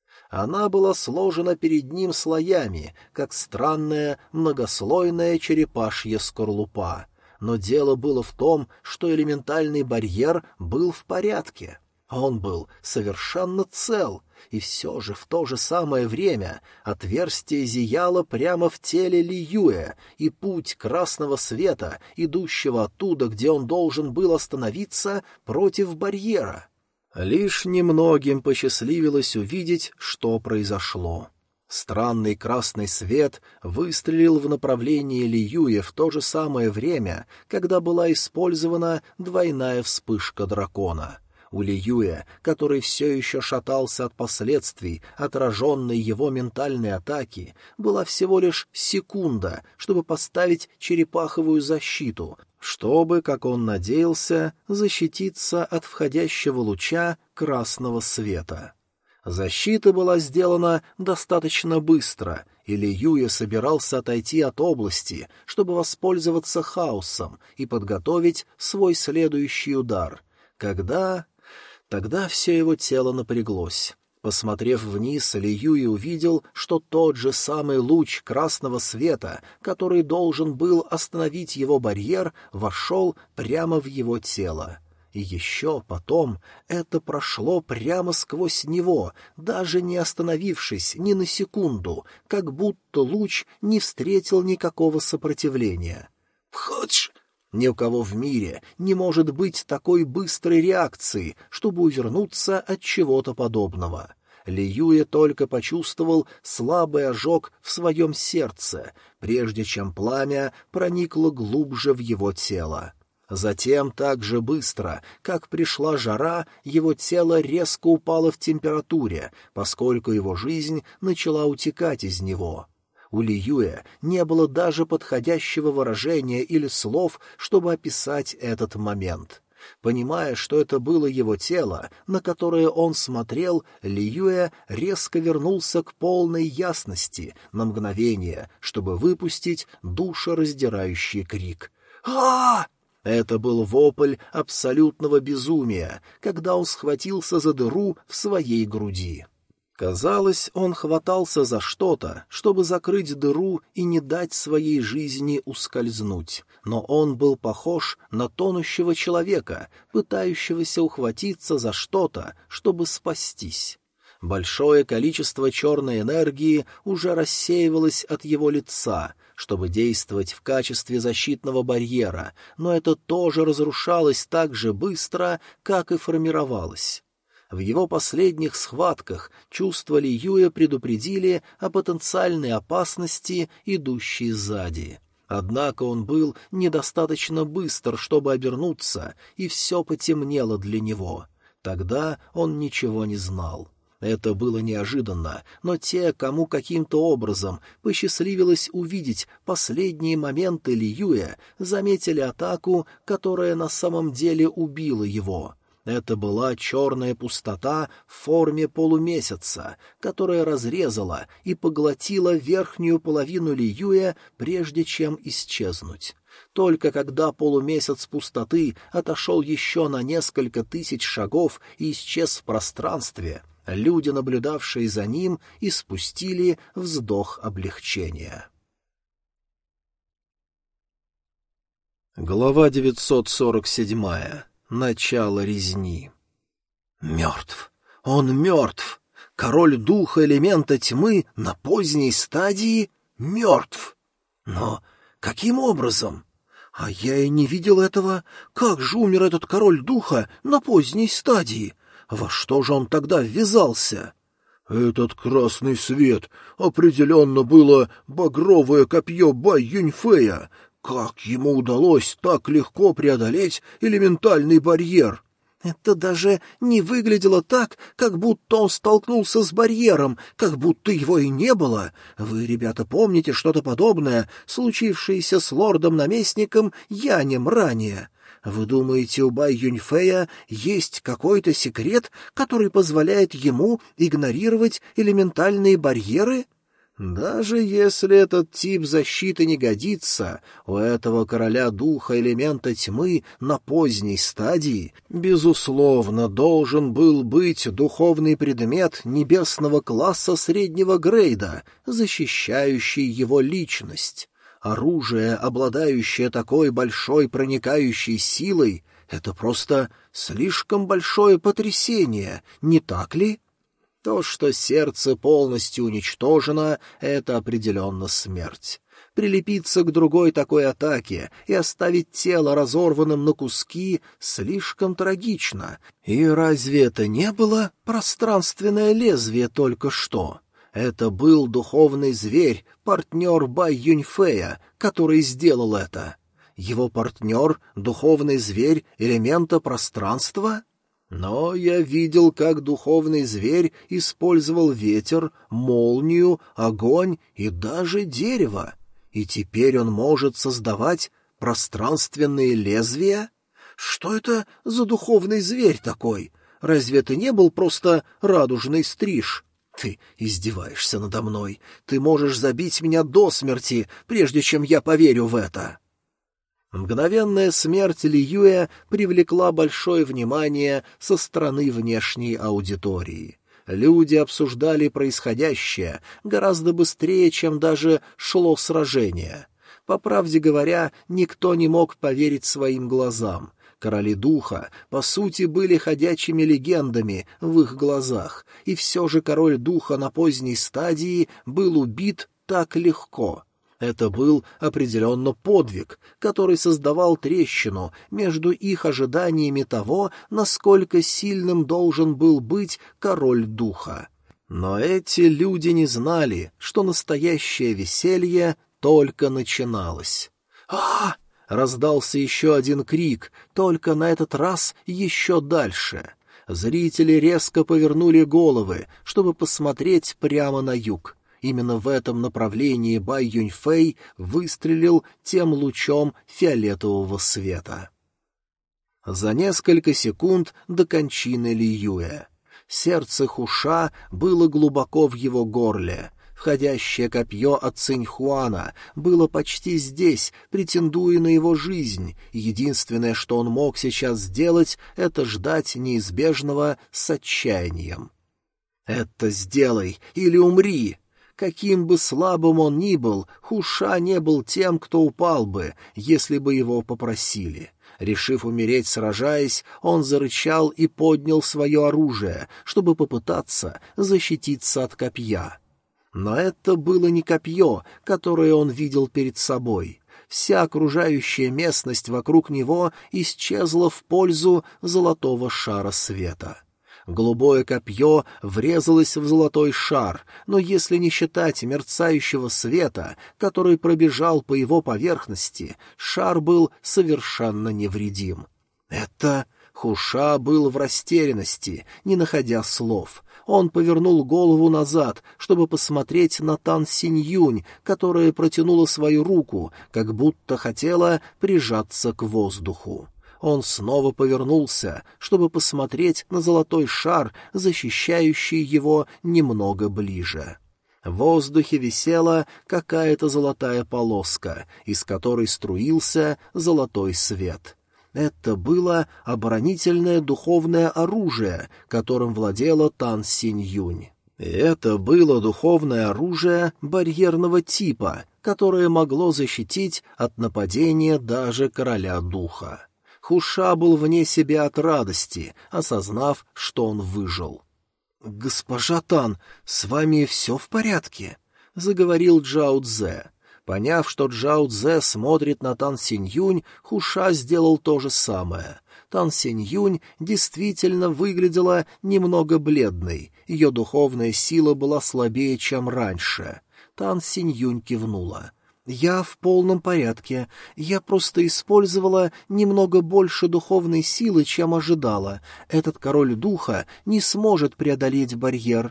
Она была сложена перед ним слоями, как странная многослойная черепашья скорлупа. Но дело было в том, что элементальный барьер был в порядке. Он был совершенно цел, и все же в то же самое время отверстие зияло прямо в теле Ли Юэ, и путь красного света, идущего оттуда, где он должен был остановиться, против барьера. Лишь немногим посчастливилось увидеть, что произошло. Странный красный свет выстрелил в направлении Ли Юэ в то же самое время, когда была использована двойная вспышка дракона. У Ли Юэ, который все еще шатался от последствий отраженной его ментальной атаки, была всего лишь секунда, чтобы поставить черепаховую защиту, чтобы, как он надеялся, защититься от входящего луча красного света. Защита была сделана достаточно быстро, и Ли Юэ собирался отойти от области, чтобы воспользоваться хаосом и подготовить свой следующий удар. Когда... Тогда все его тело напряглось. Посмотрев вниз, Ли Юэ увидел, что тот же самый луч красного света, который должен был остановить его барьер, вошел прямо в его тело. И еще потом это прошло прямо сквозь него, даже не остановившись ни на секунду, как будто луч не встретил никакого сопротивления. «Пходж!» Ни у кого в мире не может быть такой быстрой реакции, чтобы увернуться от чего-то подобного. Ли Юэ только почувствовал слабый ожог в своем сердце, прежде чем пламя проникло глубже в его тело. Затем так же быстро, как пришла жара, его тело резко упало в температуре, поскольку его жизнь начала утекать из него. У Ли Юэ не было даже подходящего выражения или слов, чтобы описать этот момент. Понимая, что это было его тело, на которое он смотрел, Ли Юэ резко вернулся к полной ясности на мгновение, чтобы выпустить душераздирающий крик. а Это был вопль абсолютного безумия, когда он схватился за дыру в своей груди. Казалось, он хватался за что-то, чтобы закрыть дыру и не дать своей жизни ускользнуть, но он был похож на тонущего человека, пытающегося ухватиться за что-то, чтобы спастись. Большое количество черной энергии уже рассеивалось от его лица, чтобы действовать в качестве защитного барьера, но это тоже разрушалось так же быстро, как и формировалось. В его последних схватках чувства Ли Юя предупредили о потенциальной опасности, идущей сзади. Однако он был недостаточно быстр, чтобы обернуться, и все потемнело для него. Тогда он ничего не знал. Это было неожиданно, но те, кому каким-то образом посчастливилось увидеть последние моменты Ли Юя, заметили атаку, которая на самом деле убила его. Это была черная пустота в форме полумесяца, которая разрезала и поглотила верхнюю половину Ли Юя, прежде чем исчезнуть. Только когда полумесяц пустоты отошел еще на несколько тысяч шагов и исчез в пространстве, люди, наблюдавшие за ним, испустили вздох облегчения. Глава девятьсот сорок семь. Начало резни. Мертв. Он мертв. Король духа элемента тьмы на поздней стадии мертв. Но каким образом? А я и не видел этого. Как же умер этот король духа на поздней стадии? Во что же он тогда ввязался? Этот красный свет определенно было багровое копье Бай Юньфэя. Как ему удалось так легко преодолеть элементальный барьер? Это даже не выглядело так, как будто он столкнулся с барьером, как будто его и не было. Вы, ребята, помните что-то подобное, случившееся с лордом-наместником Янем ранее? Вы думаете, у Бай Юньфэя есть какой-то секрет, который позволяет ему игнорировать элементальные барьеры? Даже если этот тип защиты не годится, у этого короля духа элемента тьмы на поздней стадии, безусловно, должен был быть духовный предмет небесного класса среднего грейда, защищающий его личность. Оружие, обладающее такой большой проникающей силой, это просто слишком большое потрясение, не так ли? То, что сердце полностью уничтожено, — это определенно смерть. Прилепиться к другой такой атаке и оставить тело разорванным на куски слишком трагично. И разве это не было пространственное лезвие только что? Это был духовный зверь, партнер Бай Юньфэя, который сделал это. Его партнер — духовный зверь элемента пространства? Но я видел, как духовный зверь использовал ветер, молнию, огонь и даже дерево. И теперь он может создавать пространственные лезвия? Что это за духовный зверь такой? Разве это не был просто радужный стриж? Ты издеваешься надо мной. Ты можешь забить меня до смерти, прежде чем я поверю в это. Мгновенная смерть Ли Юя привлекла большое внимание со стороны внешней аудитории. Люди обсуждали происходящее гораздо быстрее, чем даже шло сражение. По правде говоря, никто не мог поверить своим глазам. Короли духа, по сути, были ходячими легендами в их глазах, и все же король духа на поздней стадии был убит так легко. Это был определенно подвиг, который создавал трещину между их ожиданиями того, насколько сильным должен был быть король духа. Но эти люди не знали, что настоящее веселье только начиналось. «А!» — раздался еще один крик, только на этот раз еще дальше. Зрители резко повернули головы, чтобы посмотреть прямо на юг. Именно в этом направлении Бай Юньфэй выстрелил тем лучом фиолетового света. За несколько секунд до кончины Ли Юя. Сердце Хуша было глубоко в его горле. Входящее копье от Циньхуана было почти здесь, претендуя на его жизнь. Единственное, что он мог сейчас сделать, — это ждать неизбежного с отчаянием. «Это сделай или умри!» Каким бы слабым он ни был, Хуша не был тем, кто упал бы, если бы его попросили. Решив умереть, сражаясь, он зарычал и поднял свое оружие, чтобы попытаться защититься от копья. Но это было не копье, которое он видел перед собой. Вся окружающая местность вокруг него исчезла в пользу золотого шара света. Голубое копье врезалось в золотой шар, но если не считать мерцающего света, который пробежал по его поверхности, шар был совершенно невредим. Это... Хуша был в растерянности, не находя слов. Он повернул голову назад, чтобы посмотреть на Тан Синьюнь, которая протянула свою руку, как будто хотела прижаться к воздуху. Он снова повернулся, чтобы посмотреть на золотой шар, защищающий его немного ближе. В воздухе висела какая-то золотая полоска, из которой струился золотой свет. Это было оборонительное духовное оружие, которым владела Тан Синьюнь. И это было духовное оружие барьерного типа, которое могло защитить от нападения даже короля духа. Хуша был вне себя от радости, осознав, что он выжил. «Госпожа Тан, с вами все в порядке?» — заговорил Джао Цзэ. Поняв, что Джао Цзэ смотрит на Тан Синьюнь, Хуша сделал то же самое. Тан Синьюнь действительно выглядела немного бледной, ее духовная сила была слабее, чем раньше. Тан Синьюнь кивнула. «Я в полном порядке. Я просто использовала немного больше духовной силы, чем ожидала. Этот король духа не сможет преодолеть барьер».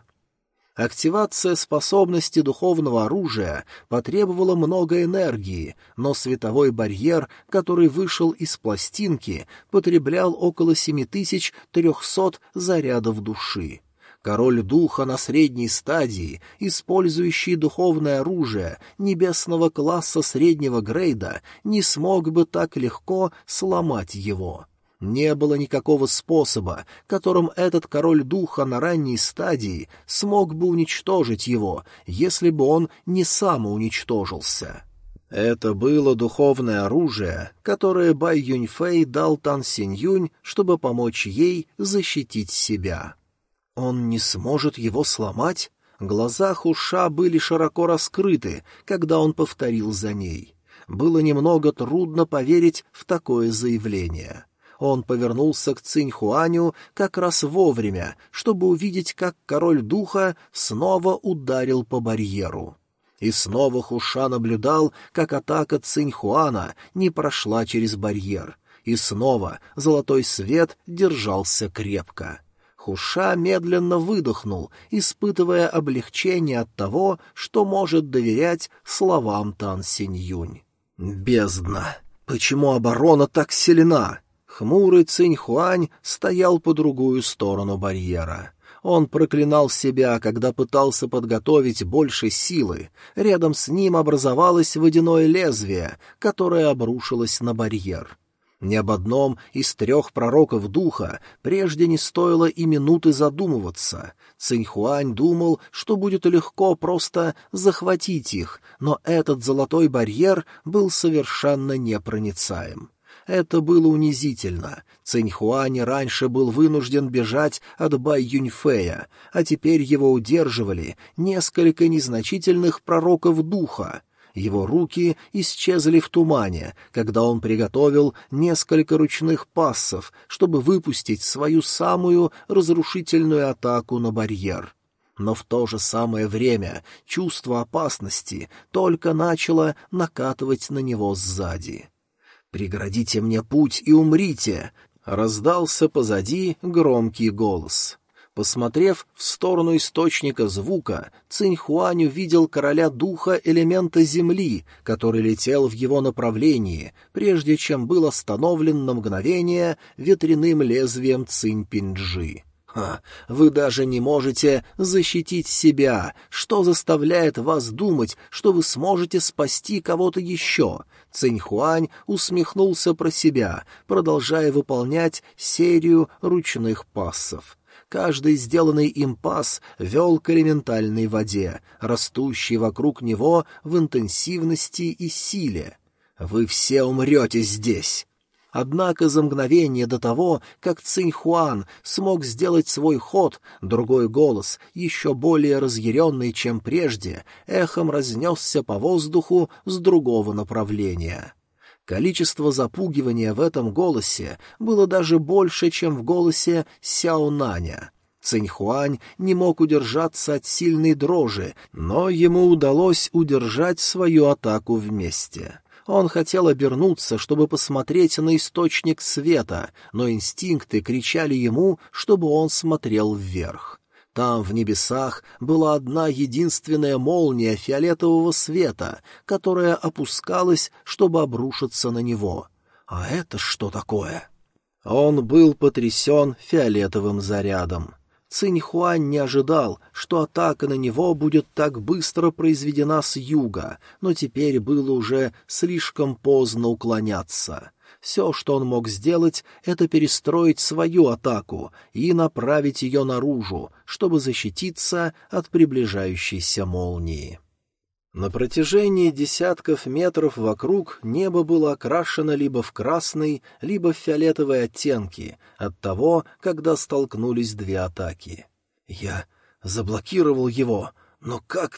Активация способности духовного оружия потребовала много энергии, но световой барьер, который вышел из пластинки, потреблял около семь тысяч триста зарядов души. Король духа на средней стадии, использующий духовное оружие небесного класса среднего грейда, не смог бы так легко сломать его. Не было никакого способа, которым этот король духа на ранней стадии смог бы уничтожить его, если бы он не самоуничтожился. Это было духовное оружие, которое Бай Юньфэй дал Тан Синьюнь, чтобы помочь ей защитить себя. Он не сможет его сломать? Глаза Хуша были широко раскрыты, когда он повторил за ней. Было немного трудно поверить в такое заявление. Он повернулся к Цинь-Хуаню как раз вовремя, чтобы увидеть, как король духа снова ударил по барьеру. И снова Хуша наблюдал, как атака Цинь-Хуана не прошла через барьер. И снова золотой свет держался крепко. Хуша медленно выдохнул, испытывая облегчение от того, что может доверять словам Тан Синьюнь. «Бездна! Почему оборона так сильна?» Хмурый Цинь-Хуань стоял по другую сторону барьера. Он проклинал себя, когда пытался подготовить больше силы. Рядом с ним образовалось водяное лезвие, которое обрушилось на барьер. Ни об одном из трех пророков духа прежде не стоило и минуты задумываться. Цинь-Хуань думал, что будет легко просто захватить их, но этот золотой барьер был совершенно непроницаем. Это было унизительно. Цинь-Хуань раньше был вынужден бежать от Бай Юньфэя, а теперь его удерживали несколько незначительных пророков духа. Его руки исчезли в тумане, когда он приготовил несколько ручных пассов, чтобы выпустить свою самую разрушительную атаку на барьер. Но в то же самое время чувство опасности только начало накатывать на него сзади. «Преградите мне путь и умрите!» — раздался позади громкий голос. Посмотрев в сторону источника звука, Цинь-Хуань увидел короля духа элемента земли, который летел в его направлении, прежде чем был остановлен на мгновение ветряным лезвием Цинь-Пинджи. «Ха, вы даже не можете защитить себя. Что заставляет вас думать, что вы сможете спасти кого-то еще?» Цинь-Хуань усмехнулся про себя, продолжая выполнять серию ручных пассов. Каждый сделанный им пас вел к элементальной воде, растущей вокруг него в интенсивности и силе. «Вы все умрете здесь!» Однако за мгновение до того, как Цинь-Хуан смог сделать свой ход, другой голос, еще более разъяренный, чем прежде, эхом разнесся по воздуху с другого направления. Количество запугивания в этом голосе было даже больше, чем в голосе Сяонаня. Цинь-Хуань не мог удержаться от сильной дрожи, но ему удалось удержать свою атаку вместе. Он хотел обернуться, чтобы посмотреть на источник света, но инстинкты кричали ему, чтобы он смотрел вверх. Там, в небесах, была одна единственная молния фиолетового света, которая опускалась, чтобы обрушиться на него. А это что такое? Он был потрясен фиолетовым зарядом. Цинь-Хуань не ожидал, что атака на него будет так быстро произведена с юга, но теперь было уже слишком поздно уклоняться. Все, что он мог сделать, это перестроить свою атаку и направить ее наружу, чтобы защититься от приближающейся молнии. На протяжении десятков метров вокруг небо было окрашено либо в красный, либо в фиолетовые оттенки от того, когда столкнулись две атаки. Я заблокировал его, но как...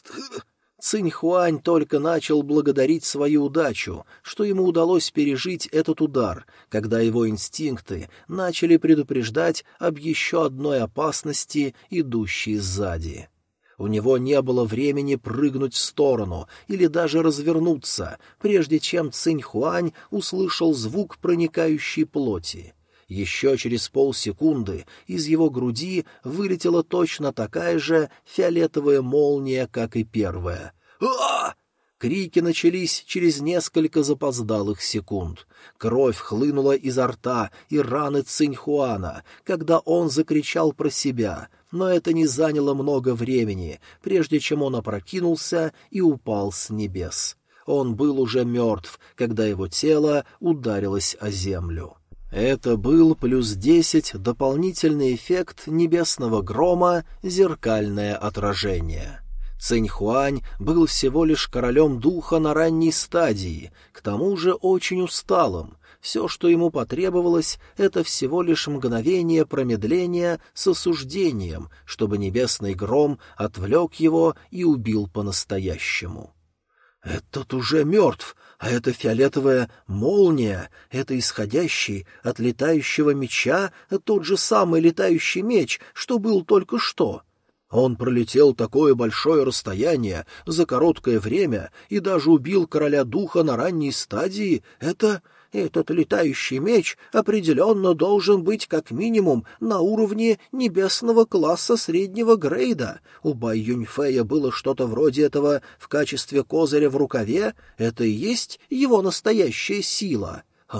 Цинь-Хуань только начал благодарить свою удачу, что ему удалось пережить этот удар, когда его инстинкты начали предупреждать об еще одной опасности, идущей сзади. У него не было времени прыгнуть в сторону или даже развернуться, прежде чем Цинь-Хуань услышал звук проникающей плоти. Еще через полсекунды из его груди вылетела точно такая же фиолетовая молния, как и первая. «А-а-а!» Крики начались через несколько запоздалых секунд. Кровь хлынула изо рта и раны Цинь-Хуана, когда он закричал про себя, но это не заняло много времени, прежде чем он опрокинулся и упал с небес. Он был уже мертв, когда его тело ударилось о землю. Это был плюс десять дополнительный эффект небесного грома «Зеркальное отражение». Цинь-Хуань был всего лишь королем духа на ранней стадии, к тому же очень усталым. Все, что ему потребовалось, это всего лишь мгновение промедления с осуждением, чтобы небесный гром отвлек его и убил по-настоящему. «Этот уже мертв, а это фиолетовая молния, это исходящий от летающего меча тот же самый летающий меч, что был только что». Он пролетел такое большое расстояние за короткое время и даже убил короля духа на ранней стадии. Это... Этот летающий меч определенно должен быть как минимум на уровне небесного класса среднего грейда. У Бай Юньфэя было что-то вроде этого в качестве козыря в рукаве. Это и есть его настоящая сила.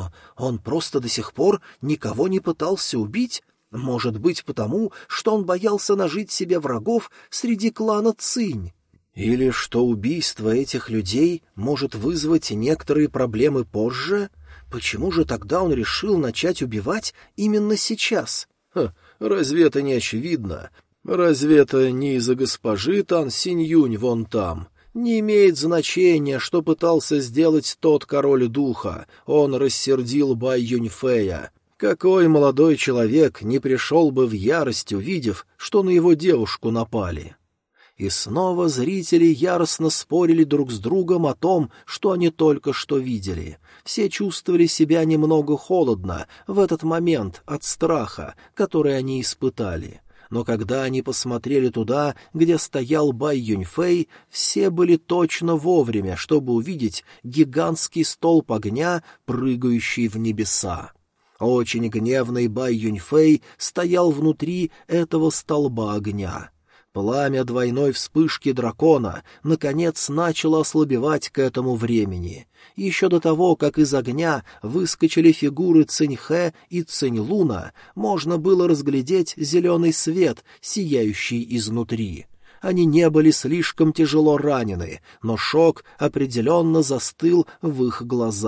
Он просто до сих пор никого не пытался убить? Может быть, потому, что он боялся нажить себе врагов среди клана Цинь? Или что убийство этих людей может вызвать некоторые проблемы позже? Почему же тогда он решил начать убивать именно сейчас? Ха, разве это не очевидно? Разве это не из-за госпожи Тан Синь-Юнь вон там? Не имеет значения, что пытался сделать тот король духа. Он рассердил Бай Юньфэя. Какой молодой человек не пришел бы в ярость, увидев, что на его девушку напали? И снова зрители яростно спорили друг с другом о том, что они только что видели. Все чувствовали себя немного холодно в этот момент от страха, который они испытали. Но когда они посмотрели туда, где стоял Бай Юньфэй, все были точно вовремя, чтобы увидеть гигантский столб огня, прыгающий в небеса. Очень гневный Бай Юньфэй стоял внутри этого столба огня. Пламя двойной вспышки дракона наконец начало ослабевать к этому времени. Еще до того, как из огня выскочили фигуры Циньхэ и Циньлуна, можно было разглядеть зеленый свет, сияющий изнутри. Они не были слишком тяжело ранены, но шок определенно застыл в их глазах.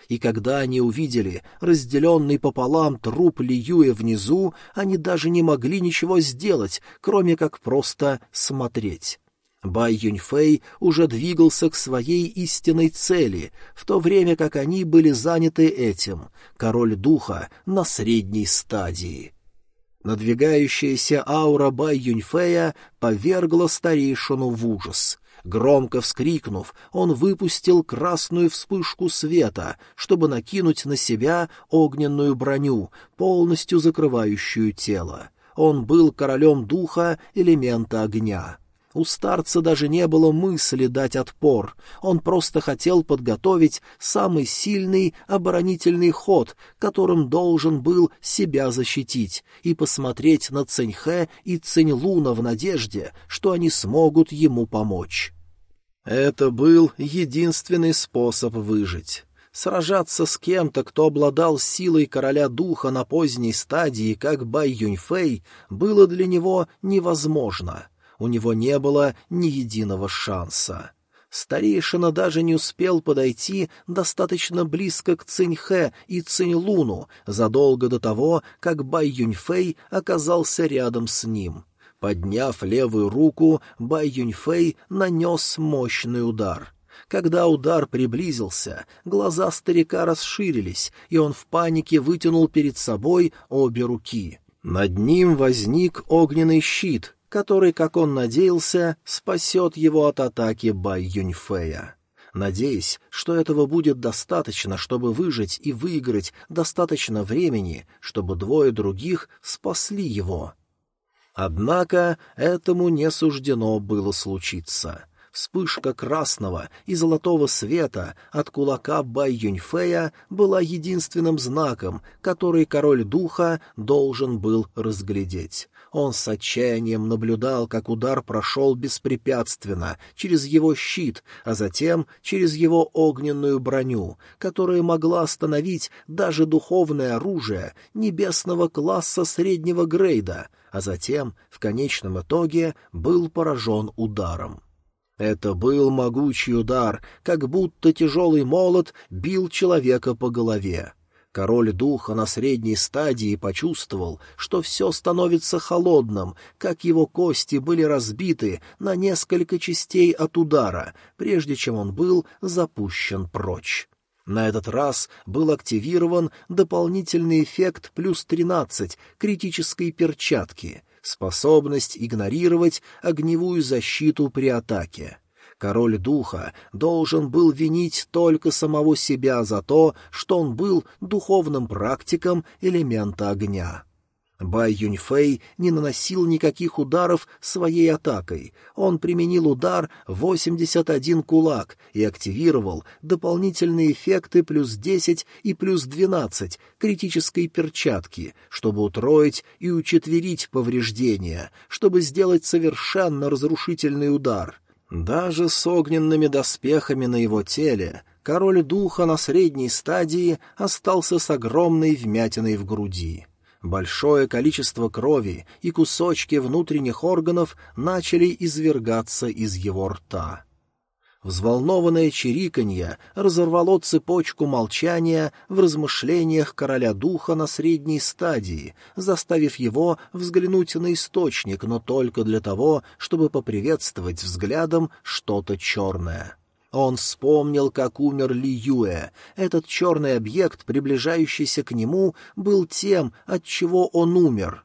И когда они увидели разделенный пополам труп Ли Юэ внизу, они даже не могли ничего сделать, кроме как просто смотреть. Бай Юньфэй уже двигался к своей истинной цели, в то время как они были заняты этим — король духа на средней стадии. Надвигающаяся аура Бай Юньфэя повергла старейшину в ужас. Громко вскрикнув, он выпустил красную вспышку света, чтобы накинуть на себя огненную броню, полностью закрывающую тело. Он был королем духа элемента огня. У старца даже не было мысли дать отпор, он просто хотел подготовить самый сильный оборонительный ход, которым должен был себя защитить, и посмотреть на Циньхэ и Циньлуна в надежде, что они смогут ему помочь. Это был единственный способ выжить. Сражаться с кем-то, кто обладал силой короля духа на поздней стадии, как Бай Юньфэй, было для него невозможно. У него не было ни единого шанса. Старейшина даже не успел подойти достаточно близко к Циньхэ и Циньлуну задолго до того, как Бай Юньфэй оказался рядом с ним. Подняв левую руку, Бай Юньфэй нанес мощный удар. Когда удар приблизился, глаза старика расширились, и он в панике вытянул перед собой обе руки. Над ним возник огненный щит, который, как он надеялся, спасет его от атаки Бай Юньфэя. Надеясь, что этого будет достаточно, чтобы выжить и выиграть достаточно времени, чтобы двое других спасли его. Однако этому не суждено было случиться. Вспышка красного и золотого света от кулака Бай Юньфэя была единственным знаком, который король духа должен был разглядеть. Он с отчаянием наблюдал, как удар прошел беспрепятственно через его щит, а затем через его огненную броню, которая могла остановить даже духовное оружие небесного класса среднего грейда, а затем, в конечном итоге, был поражен ударом. Это был могучий удар, как будто тяжелый молот бил человека по голове. Король духа на средней стадии почувствовал, что все становится холодным, как его кости были разбиты на несколько частей от удара, прежде чем он был запущен прочь. На этот раз был активирован дополнительный эффект плюс тринадцать критической перчатки, способность игнорировать огневую защиту при атаке. Король духа должен был винить только самого себя за то, что он был духовным практиком элемента огня. Бай Юньфэй не наносил никаких ударов своей атакой. Он применил удар восемьдесят один кулак и активировал дополнительные эффекты плюс десять и плюс двенадцать критической перчатки, чтобы утроить и учетверить повреждения, чтобы сделать совершенно разрушительный удар. Даже с огненными доспехами на его теле король духа на средней стадии остался с огромной вмятиной в груди. Большое количество крови и кусочки внутренних органов начали извергаться из его рта. Взволнованное чириканье разорвало цепочку молчания в размышлениях короля духа на средней стадии, заставив его взглянуть на источник, но только для того, чтобы поприветствовать взглядом что-то черное. Он вспомнил, как умер Ли Юэ. Этот черный объект, приближающийся к нему, был тем, от чего он умер.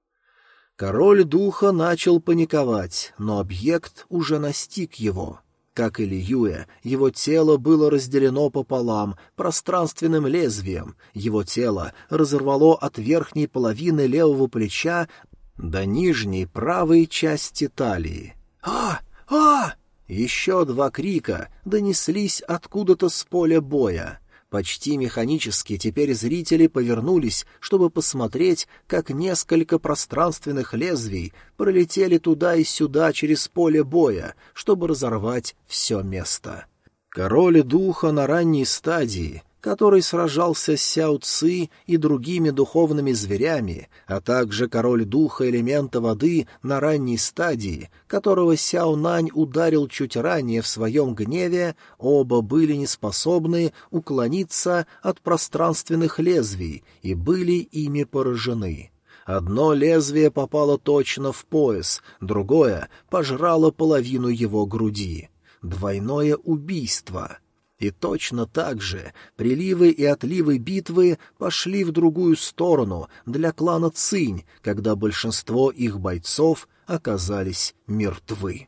Король духа начал паниковать, но объект уже настиг его. Как и Ли Юэ, его тело было разделено пополам пространственным лезвием, его тело разорвало от верхней половины левого плеча до нижней правой части талии. «А! А!» Еще два крика донеслись откуда-то с поля боя. Почти механически теперь зрители повернулись, чтобы посмотреть, как несколько пространственных лезвий пролетели туда и сюда через поле боя, чтобы разорвать все место. Король духа на ранней стадии который сражался с Сяо Ци и другими духовными зверями, а также король духа элемента воды на ранней стадии, которого Сяо Нань ударил чуть ранее в своем гневе, оба были неспособны уклониться от пространственных лезвий и были ими поражены. Одно лезвие попало точно в пояс, другое пожрало половину его груди. Двойное убийство. И точно так же приливы и отливы битвы пошли в другую сторону для клана Цинь, когда большинство их бойцов оказались мертвы.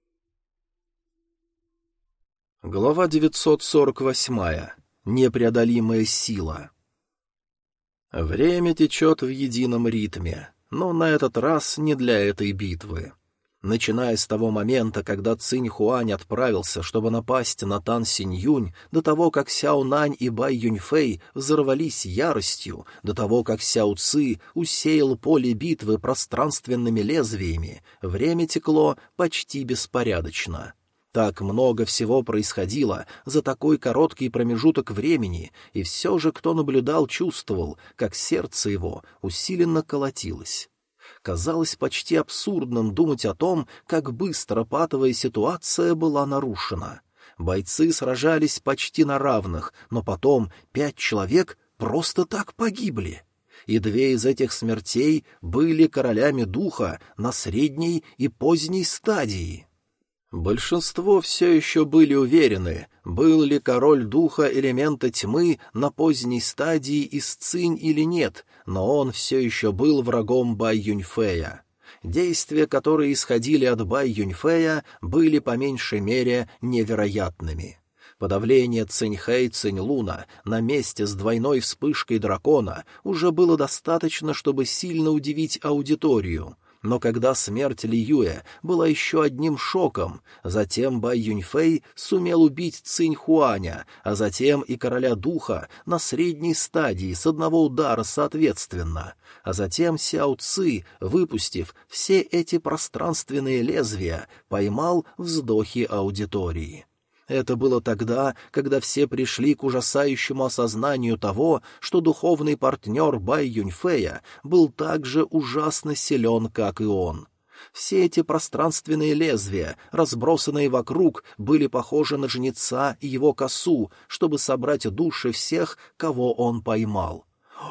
Глава девятьсот сорок восемь. Непреодолимая сила. Время течет в едином ритме, но на этот раз не для этой битвы. Начиная с того момента, когда Цинь Хуань отправился, чтобы напасть на Тан Синьюнь, до того, как Сяо Нань и Бай Юньфэй взорвались яростью, до того, как Сяо Ци усеял поле битвы пространственными лезвиями, время текло почти беспорядочно. Так много всего происходило за такой короткий промежуток времени, и все же, кто наблюдал, чувствовал, как сердце его усиленно колотилось. Казалось почти абсурдным думать о том, как быстро патовая ситуация была нарушена. Бойцы сражались почти на равных, но потом пять человек просто так погибли. И две из этих смертей были королями духа на средней и поздней стадии. Большинство все еще были уверены, был ли король духа элемента тьмы на поздней стадии из Цинь или нет, но он все еще был врагом Бай Юньфэя. Действия, которые исходили от Бай Юньфэя, были по меньшей мере невероятными. Подавление Циньхэй Циньлуна на месте с двойной вспышкой дракона уже было достаточно, чтобы сильно удивить аудиторию. Но когда смерть Ли Юэ была еще одним шоком, затем Бай Юньфэй сумел убить Цинь Хуаня, а затем и короля духа на средней стадии с одного удара соответственно, а затем Сяо Ци, выпустив все эти пространственные лезвия, поймал вздохи аудитории. Это было тогда, когда все пришли к ужасающему осознанию того, что духовный партнер Бай Юньфэя был так же ужасно силен, как и он. Все эти пространственные лезвия, разбросанные вокруг, были похожи на жнеца и его косу, чтобы собрать души всех, кого он поймал.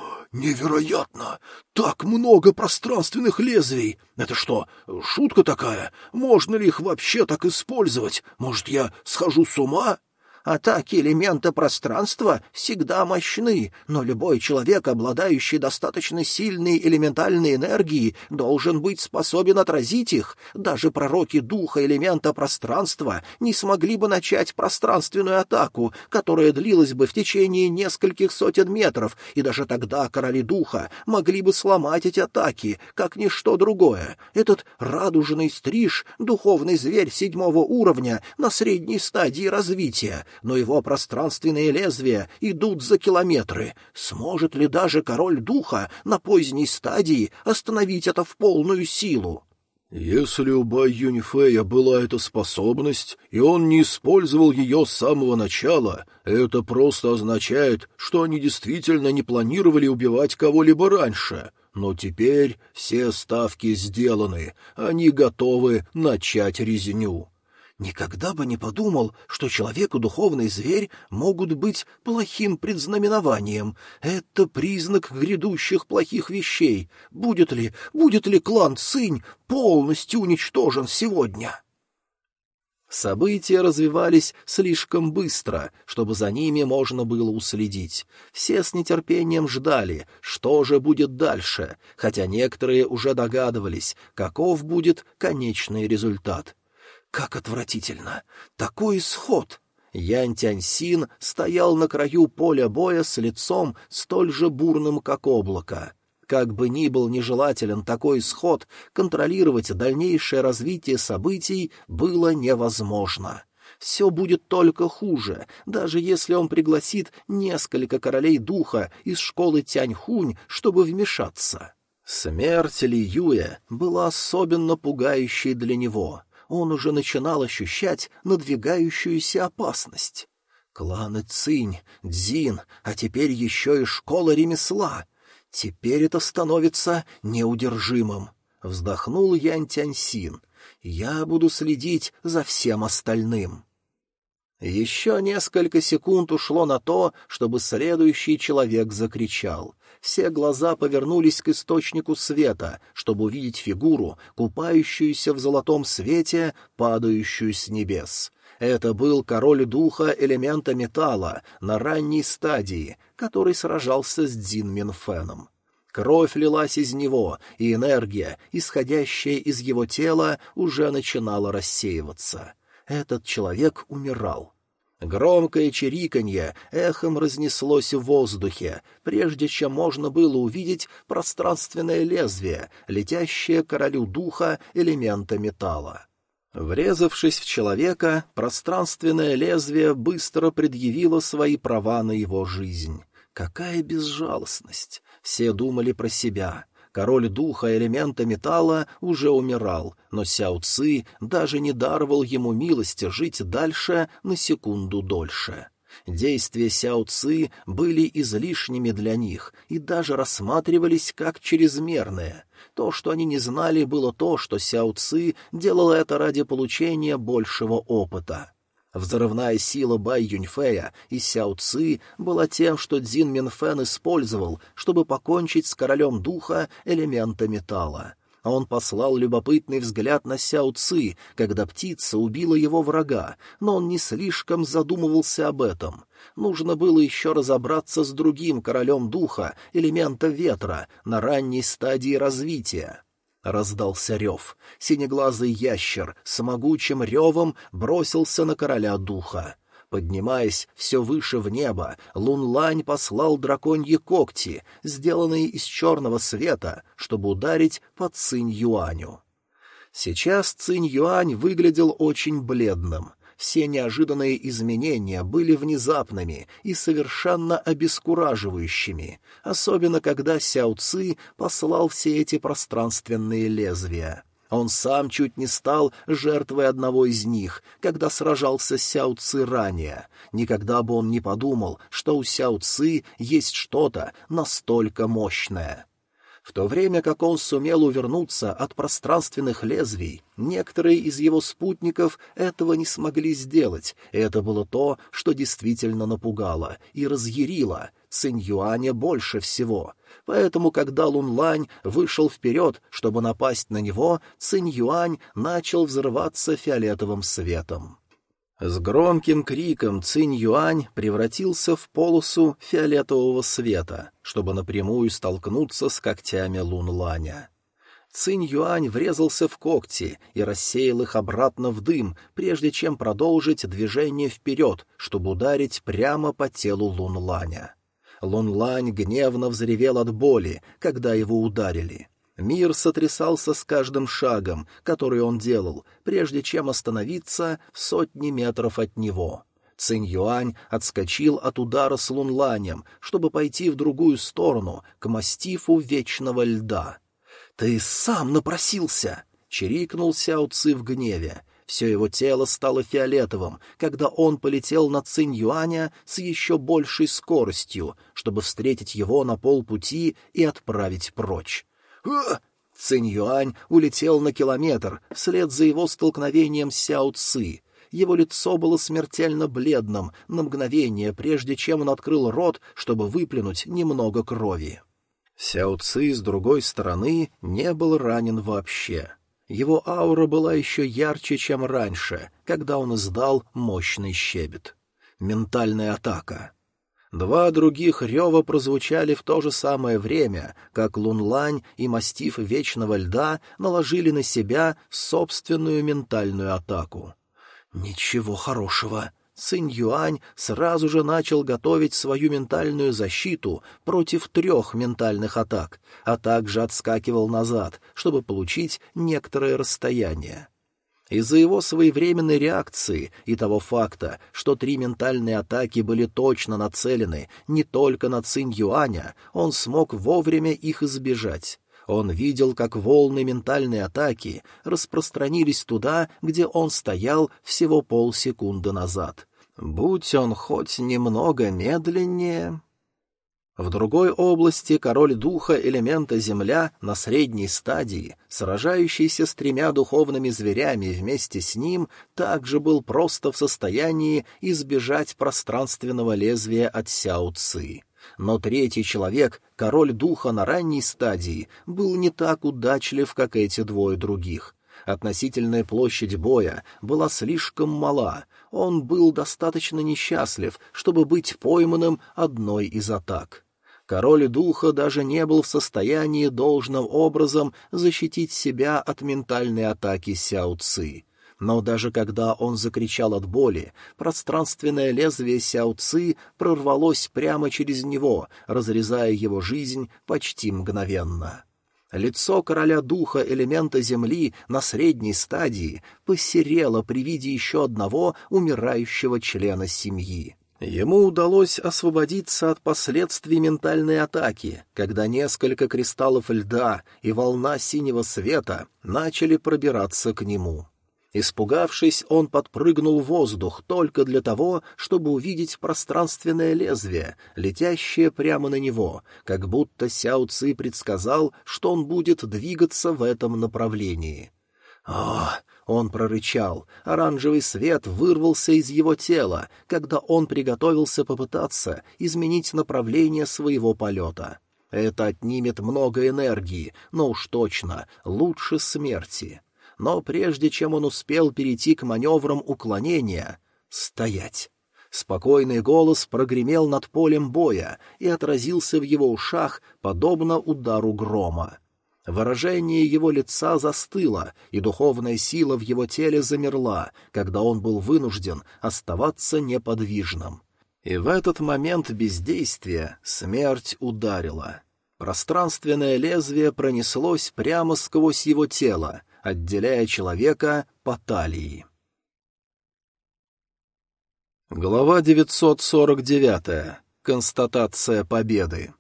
«Невероятно! Так много пространственных лезвий! Это что, шутка такая? Можно ли их вообще так использовать? Может, я схожу с ума?» Атаки элемента пространства всегда мощны, но любой человек, обладающий достаточно сильной элементальной энергией, должен быть способен отразить их. Даже пророки духа элемента пространства не смогли бы начать пространственную атаку, которая длилась бы в течение нескольких сотен метров, и даже тогда короли духа могли бы сломать эти атаки, как ничто другое. Этот радужный стриж — духовный зверь седьмого уровня на средней стадии развития, но его пространственные лезвия идут за километры. Сможет ли даже король духа на поздней стадии остановить это в полную силу? Если у Бай Юньфэя была эта способность, и он не использовал ее с самого начала, это просто означает, что они действительно не планировали убивать кого-либо раньше. Но теперь все ставки сделаны, они готовы начать резню. Никогда бы не подумал, что человек и духовный зверь могут быть плохим предзнаменованием. Это признак грядущих плохих вещей. Будет ли, будет ли клан Цинь полностью уничтожен сегодня? События развивались слишком быстро, чтобы за ними можно было уследить. Все с нетерпением ждали, что же будет дальше, хотя некоторые уже догадывались, каков будет конечный результат. Как отвратительно! Такой исход! Янь Тяньсин стоял на краю поля боя с лицом столь же бурным, как облако. Как бы ни был нежелателен такой исход, контролировать дальнейшее развитие событий было невозможно. Все будет только хуже, даже если он пригласит несколько королей духа из школы Тяньхунь, чтобы вмешаться. Смерть Ли Юэ была особенно пугающей для него. Он уже начинал ощущать надвигающуюся опасность. Кланы Цинь, Дзин, а теперь еще и школа ремесла. Теперь это становится неудержимым. Вздохнул Янь Тяньсин. Я буду следить за всем остальным. Еще несколько секунд ушло на то, чтобы следующий человек закричал. Все глаза повернулись к источнику света, чтобы увидеть фигуру, купающуюся в золотом свете, падающую с небес. Это был король духа элемента металла на ранней стадии, который сражался с Цзин Минфеном. Кровь лилась из него, и энергия, исходящая из его тела, уже начинала рассеиваться. Этот человек умирал. Громкое чириканье эхом разнеслось в воздухе, прежде чем можно было увидеть пространственное лезвие, летящее к королю духа элемента металла. Врезавшись в человека, пространственное лезвие быстро предъявило свои права на его жизнь. Какая безжалостность! Все думали про себя. Король духа элемента металла уже умирал, но Сяо Ци даже не даровал ему милости жить дальше на секунду дольше. Действия Сяо Ци были излишними для них и даже рассматривались как чрезмерные. То, что они не знали, было то, что Сяо Ци делал это ради получения большего опыта. Взрывная сила Бай Юньфэя и Сяо Ци была тем, что Цзин Минфэн использовал, чтобы покончить с королем духа элемента металла. Он послал любопытный взгляд на Сяо Ци, когда птица убила его врага, но он не слишком задумывался об этом. Нужно было еще разобраться с другим королем духа элемента ветра на ранней стадии развития. Раздался рев. Синеглазый ящер с могучим ревом бросился на короля духа. Поднимаясь все выше в небо, Лун-Лань послал драконьи когти, сделанные из черного света, чтобы ударить по Цинь-Юаню. Сейчас Цинь-Юань выглядел очень бледным. Все неожиданные изменения были внезапными и совершенно обескураживающими, особенно когда Сяо Ци послал все эти пространственные лезвия. Он сам чуть не стал жертвой одного из них, когда сражался с Сяо Ци ранее. Никогда бы он не подумал, что у Сяо Ци есть что-то настолько мощное. В то время как он сумел увернуться от пространственных лезвий, некоторые из его спутников этого не смогли сделать, и это было то, что действительно напугало и разъярило Цинь-Юаня больше всего. Поэтому, когда Лун-Лань вышел вперед, чтобы напасть на него, Цинь-Юань начал взрываться фиолетовым светом. С громким криком Цинь-Юань превратился в полосу фиолетового света, чтобы напрямую столкнуться с когтями Лун-Ланя. Цинь-Юань врезался в когти и рассеял их обратно в дым, прежде чем продолжить движение вперед, чтобы ударить прямо по телу Лун-Ланя. Лун-Лань гневно взревел от боли, когда его ударили. Мир сотрясался с каждым шагом, который он делал, прежде чем остановиться в сотни метров от него. Цинь-Юань отскочил от удара с Лун-Ланем, чтобы пойти в другую сторону, к мастифу Вечного Льда. «Ты сам напросился!» — чирикнул Сяо Ци в гневе. Все его тело стало фиолетовым, когда он полетел на Цинь-Юаня с еще большей скоростью, чтобы встретить его на полпути и отправить прочь. Цинь-Юань улетел на километр вслед за его столкновением с Сяо Ци. Его лицо было смертельно бледным на мгновение, прежде чем он открыл рот, чтобы выплюнуть немного крови. Сяо Ци, с другой стороны, не был ранен вообще. Его аура была еще ярче, чем раньше, когда он издал мощный щебет. Ментальная атака. Два других рева прозвучали в то же самое время, как Лун-Лань и мастиф Вечного Льда наложили на себя собственную ментальную атаку. Ничего хорошего. Цинь-Юань сразу же начал готовить свою ментальную защиту против трех ментальных атак, а также отскакивал назад, чтобы получить некоторое расстояние. Из-за его своевременной реакции и того факта, что три ментальные атаки были точно нацелены не только на Цинь-Юаня, он смог вовремя их избежать. Он видел, как волны ментальной атаки распространились туда, где он стоял всего полсекунды назад. Будь он хоть немного медленнее... В другой области король духа элемента Земля на средней стадии, сражающийся с тремя духовными зверями вместе с ним, также был просто в состоянии избежать пространственного лезвия от Сяо Ци. Но третий человек, король духа на ранней стадии, был не так удачлив, как эти двое других. Относительная площадь боя была слишком мала, он был достаточно несчастлив, чтобы быть пойманным одной из атак. Король духа даже не был в состоянии должным образом защитить себя от ментальной атаки Сяо Ци. Но даже когда он закричал от боли, пространственное лезвие Сяо Ци прорвалось прямо через него, разрезая его жизнь почти мгновенно. Лицо короля духа элемента земли на средней стадии посерело при виде еще одного умирающего члена семьи. Ему удалось освободиться от последствий ментальной атаки, когда несколько кристаллов льда и волна синего света начали пробираться к нему. Испугавшись, он подпрыгнул в воздух только для того, чтобы увидеть пространственное лезвие, летящее прямо на него, как будто Сяо Ци предсказал, что он будет двигаться в этом направлении. «Ох!» — он прорычал. Оранжевый свет вырвался из его тела, когда он приготовился попытаться изменить направление своего полета. Это отнимет много энергии, но уж точно лучше смерти. Но прежде чем он успел перейти к маневрам уклонения... Стоять! Спокойный голос прогремел над полем боя и отразился в его ушах, подобно удару грома. Выражение его лица застыло, и духовная сила в его теле замерла, когда он был вынужден оставаться неподвижным. И в этот момент бездействия смерть ударила. Пространственное лезвие пронеслось прямо сквозь его тело, отделяя человека по талии. Глава девятьсот сорок девять. Констатация победы.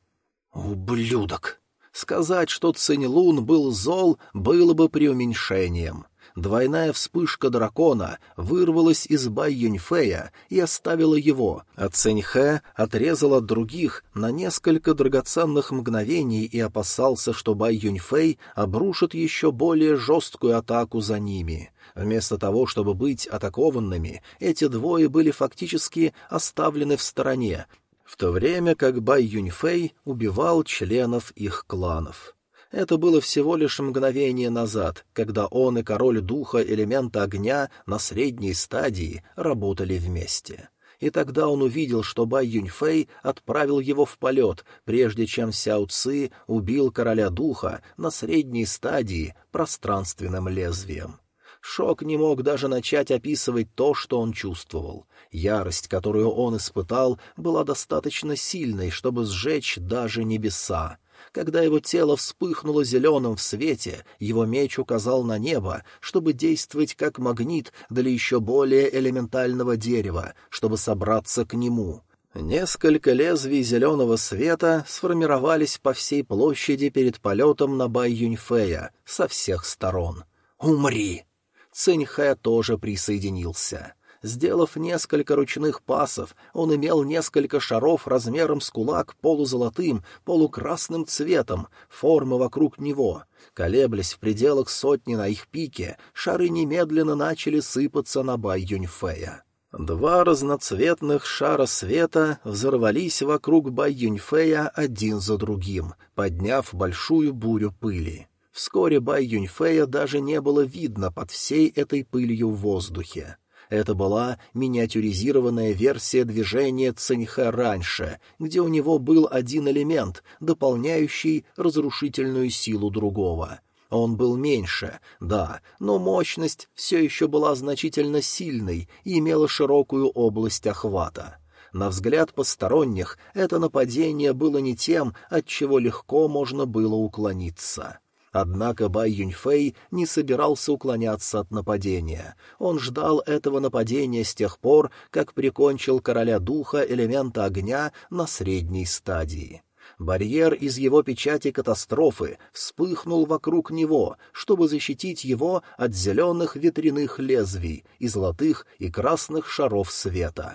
«Ублюдок!» Сказать, что Цинь-Лун был зол, было бы преуменьшением. Двойная вспышка дракона вырвалась из Бай Юньфэя и оставила его, а Цинь-Хэ отрезал от других на несколько драгоценных мгновений и опасался, что Бай Юньфэй обрушит еще более жесткую атаку за ними. Вместо того, чтобы быть атакованными, эти двое были фактически оставлены в стороне, в то время как Бай Юньфэй убивал членов их кланов. Это было всего лишь мгновение назад, когда он и король духа элемента огня на средней стадии работали вместе. И тогда он увидел, что Бай Юньфэй отправил его в полет, прежде чем Сяо Ци убил короля духа на средней стадии пространственным лезвием. Шок не мог даже начать описывать то, что он чувствовал. Ярость, которую он испытал, была достаточно сильной, чтобы сжечь даже небеса. Когда его тело вспыхнуло зеленым в свете, его меч указал на небо, чтобы действовать как магнит для еще более элементального дерева, чтобы собраться к нему. Несколько лезвий зеленого света сформировались по всей площади перед полетом на Бай Юньфэя со всех сторон. «Умри!» Цинь-Хэ тоже присоединился. Сделав несколько ручных пасов, он имел несколько шаров размером с кулак полузолотым, полукрасным цветом, формы вокруг него. Колеблясь в пределах сотни на их пике, шары немедленно начали сыпаться на Бай Юньфэя. Два разноцветных шара света взорвались вокруг Бай Юньфэя один за другим, подняв большую бурю пыли. Вскоре Бай Юньфэя даже не было видно под всей этой пылью в воздухе. Это была миниатюризированная версия движения Цинь-Хэ раньше, где у него был один элемент, дополняющий разрушительную силу другого. Он был меньше, да, но мощность все еще была значительно сильной и имела широкую область охвата. На взгляд посторонних это нападение было не тем, от чего легко можно было уклониться. Однако Бай Юньфэй не собирался уклоняться от нападения. Он ждал этого нападения с тех пор, как прикончил короля духа элемента огня на средней стадии. Барьер из его печати катастрофы вспыхнул вокруг него, чтобы защитить его от зеленых ветряных лезвий и золотых и красных шаров света.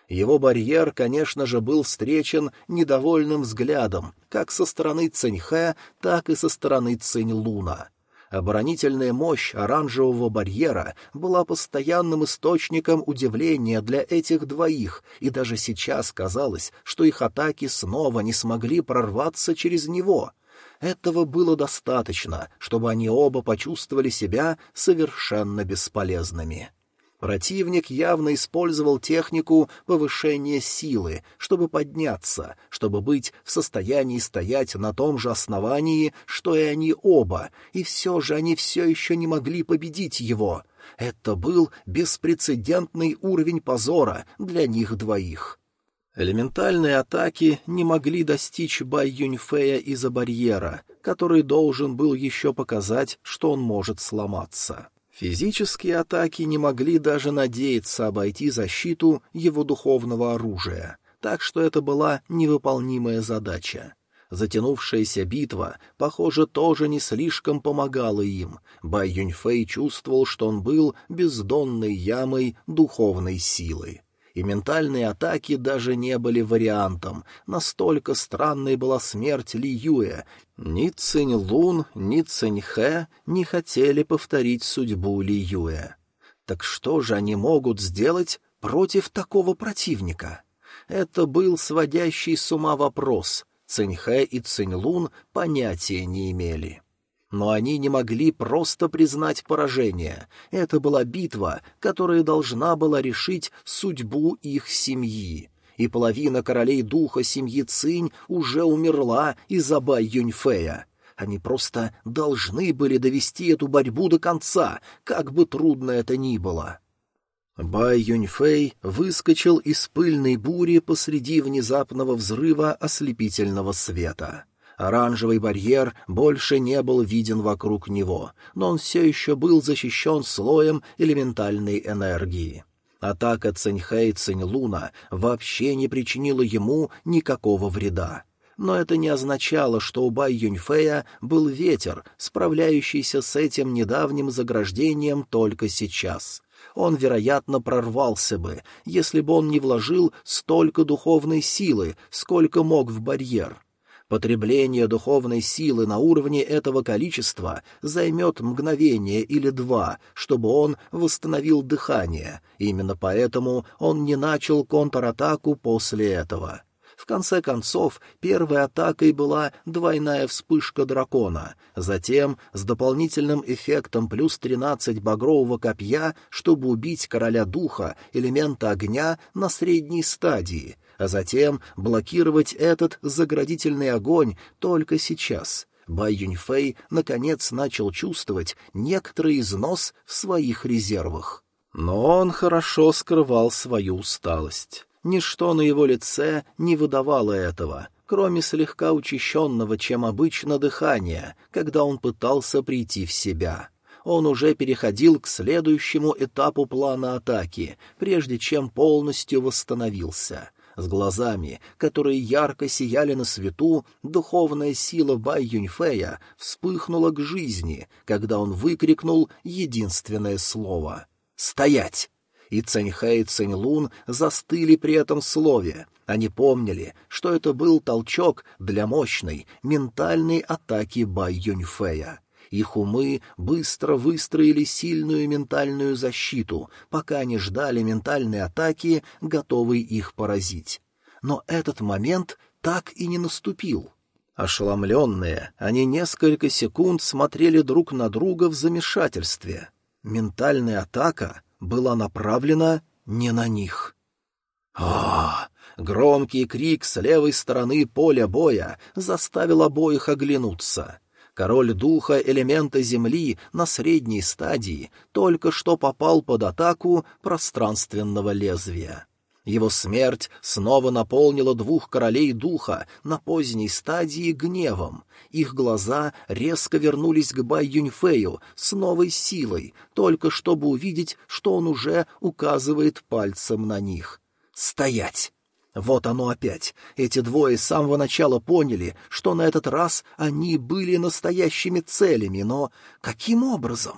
Его барьер, конечно же, был встречен недовольным взглядом как со стороны Циньхэ, так и со стороны Цинь-Луна. Оборонительная мощь оранжевого барьера была постоянным источником удивления для этих двоих, и даже сейчас казалось, что их атаки снова не смогли прорваться через него. Этого было достаточно, чтобы они оба почувствовали себя совершенно бесполезными. Противник явно использовал технику повышения силы, чтобы подняться, чтобы быть в состоянии стоять на том же основании, что и они оба, и все же они все еще не могли победить его. Это был беспрецедентный уровень позора для них двоих. Элементальные атаки не могли достичь Бай Юньфэя из-за барьера, который должен был еще показать, что он может сломаться. Физические атаки не могли даже надеяться обойти защиту его духовного оружия, так что это была невыполнимая задача. Затянувшаяся битва, похоже, тоже не слишком помогала им. Бай Юньфэй чувствовал, что он был бездонной ямой духовной силы. И ментальные атаки даже не были вариантом, настолько странной была смерть Ли Юэ. Ни Цинь-Лун, ни Цинь-Хэ не хотели повторить судьбу Ли Юэ. Так что же они могут сделать против такого противника? Это был сводящий с ума вопрос. Цинь-Хэ и Цинь-Лун понятия не имели. Но они не могли просто признать поражение. Это была битва, которая должна была решить судьбу их семьи. И половина королей духа семьи Цинь уже умерла из-за Бай Юньфэя. Они просто должны были довести эту борьбу до конца, как бы трудно это ни было. Бай Юньфэй выскочил из пыльной бури посреди внезапного взрыва ослепительного света. Оранжевый барьер больше не был виден вокруг него, но он все еще был защищен слоем элементальной энергии. Атака Циньхэ и Цинь-Луна вообще не причинила ему никакого вреда. Но это не означало, что у Бай Юньфэя был ветер, справляющийся с этим недавним заграждением только сейчас. Он, вероятно, прорвался бы, если бы он не вложил столько духовной силы, сколько мог в барьер. Потребление духовной силы на уровне этого количества займет мгновение или два, чтобы он восстановил дыхание. Именно поэтому он не начал контратаку после этого. В конце концов, первой атакой была двойная вспышка дракона, затем с дополнительным эффектом плюс тринадцать багрового копья, чтобы убить короля духа элемента огня на средней стадии, а затем блокировать этот заградительный огонь только сейчас. Бай Юньфэй наконец начал чувствовать некоторый износ в своих резервах. Но он хорошо скрывал свою усталость. Ничто на его лице не выдавало этого, кроме слегка учащенного, чем обычно, дыхания, когда он пытался прийти в себя. Он уже переходил к следующему этапу плана атаки, прежде чем полностью восстановился. С глазами, которые ярко сияли на свету, духовная сила Бай Юньфэя вспыхнула к жизни, когда он выкрикнул единственное слово «Стоять!». И Циньхэ и Цинь-Лун застыли при этом слове. Они помнили, что это был толчок для мощной ментальной атаки Бай Юньфэя. Их умы быстро выстроили сильную ментальную защиту, пока они ждали ментальной атаки, готовой их поразить. Но этот момент так и не наступил. Ошеломленные, они несколько секунд смотрели друг на друга в замешательстве. Ментальная атака была направлена не на них. А! Громкий крик с левой стороны поля боя заставил обоих оглянуться. Король духа элемента земли на средней стадии только что попал под атаку пространственного лезвия. Его смерть снова наполнила двух королей духа на поздней стадии гневом. Их глаза резко вернулись к Бай Юньфэю с новой силой, только чтобы увидеть, что он уже указывает пальцем на них. «Стоять!» Вот оно опять. Эти двое с самого начала поняли, что на этот раз они были настоящими целями, но каким образом?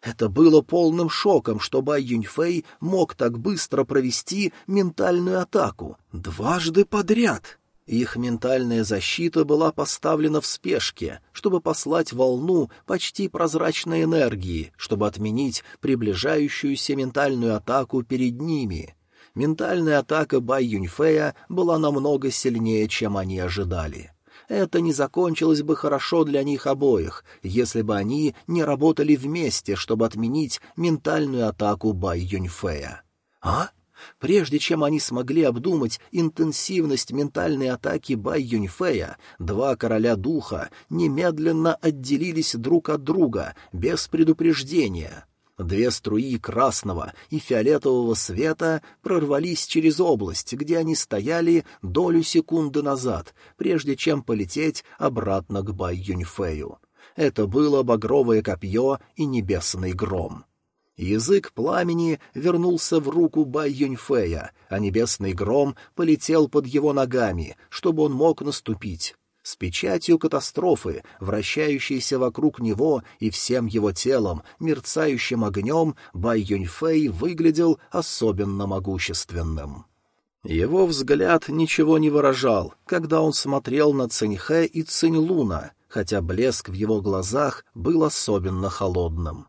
Это было полным шоком, что Бай Юньфэй мог так быстро провести ментальную атаку. Дважды подряд. Их ментальная защита была поставлена в спешке, чтобы послать волну почти прозрачной энергии, чтобы отменить приближающуюся ментальную атаку перед ними. Ментальная атака Бай Юньфэя была намного сильнее, чем они ожидали. Это не закончилось бы хорошо для них обоих, если бы они не работали вместе, чтобы отменить ментальную атаку Бай Юньфэя. А? Прежде чем они смогли обдумать интенсивность ментальной атаки Бай Юньфэя, два короля духа немедленно отделились друг от друга, без предупреждения. Две струи красного и фиолетового света прорвались через область, где они стояли долю секунды назад, прежде чем полететь обратно к Бай Юньфэю. Это было багровое копье и небесный гром. Язык пламени вернулся в руку Бай Юньфэя, а небесный гром полетел под его ногами, чтобы он мог наступить. С печатью катастрофы, вращающейся вокруг него и всем его телом, мерцающим огнем, Бай Юньфэй выглядел особенно могущественным. Его взгляд ничего не выражал, когда он смотрел на Циньхэ и Циньлуна, хотя блеск в его глазах был особенно холодным.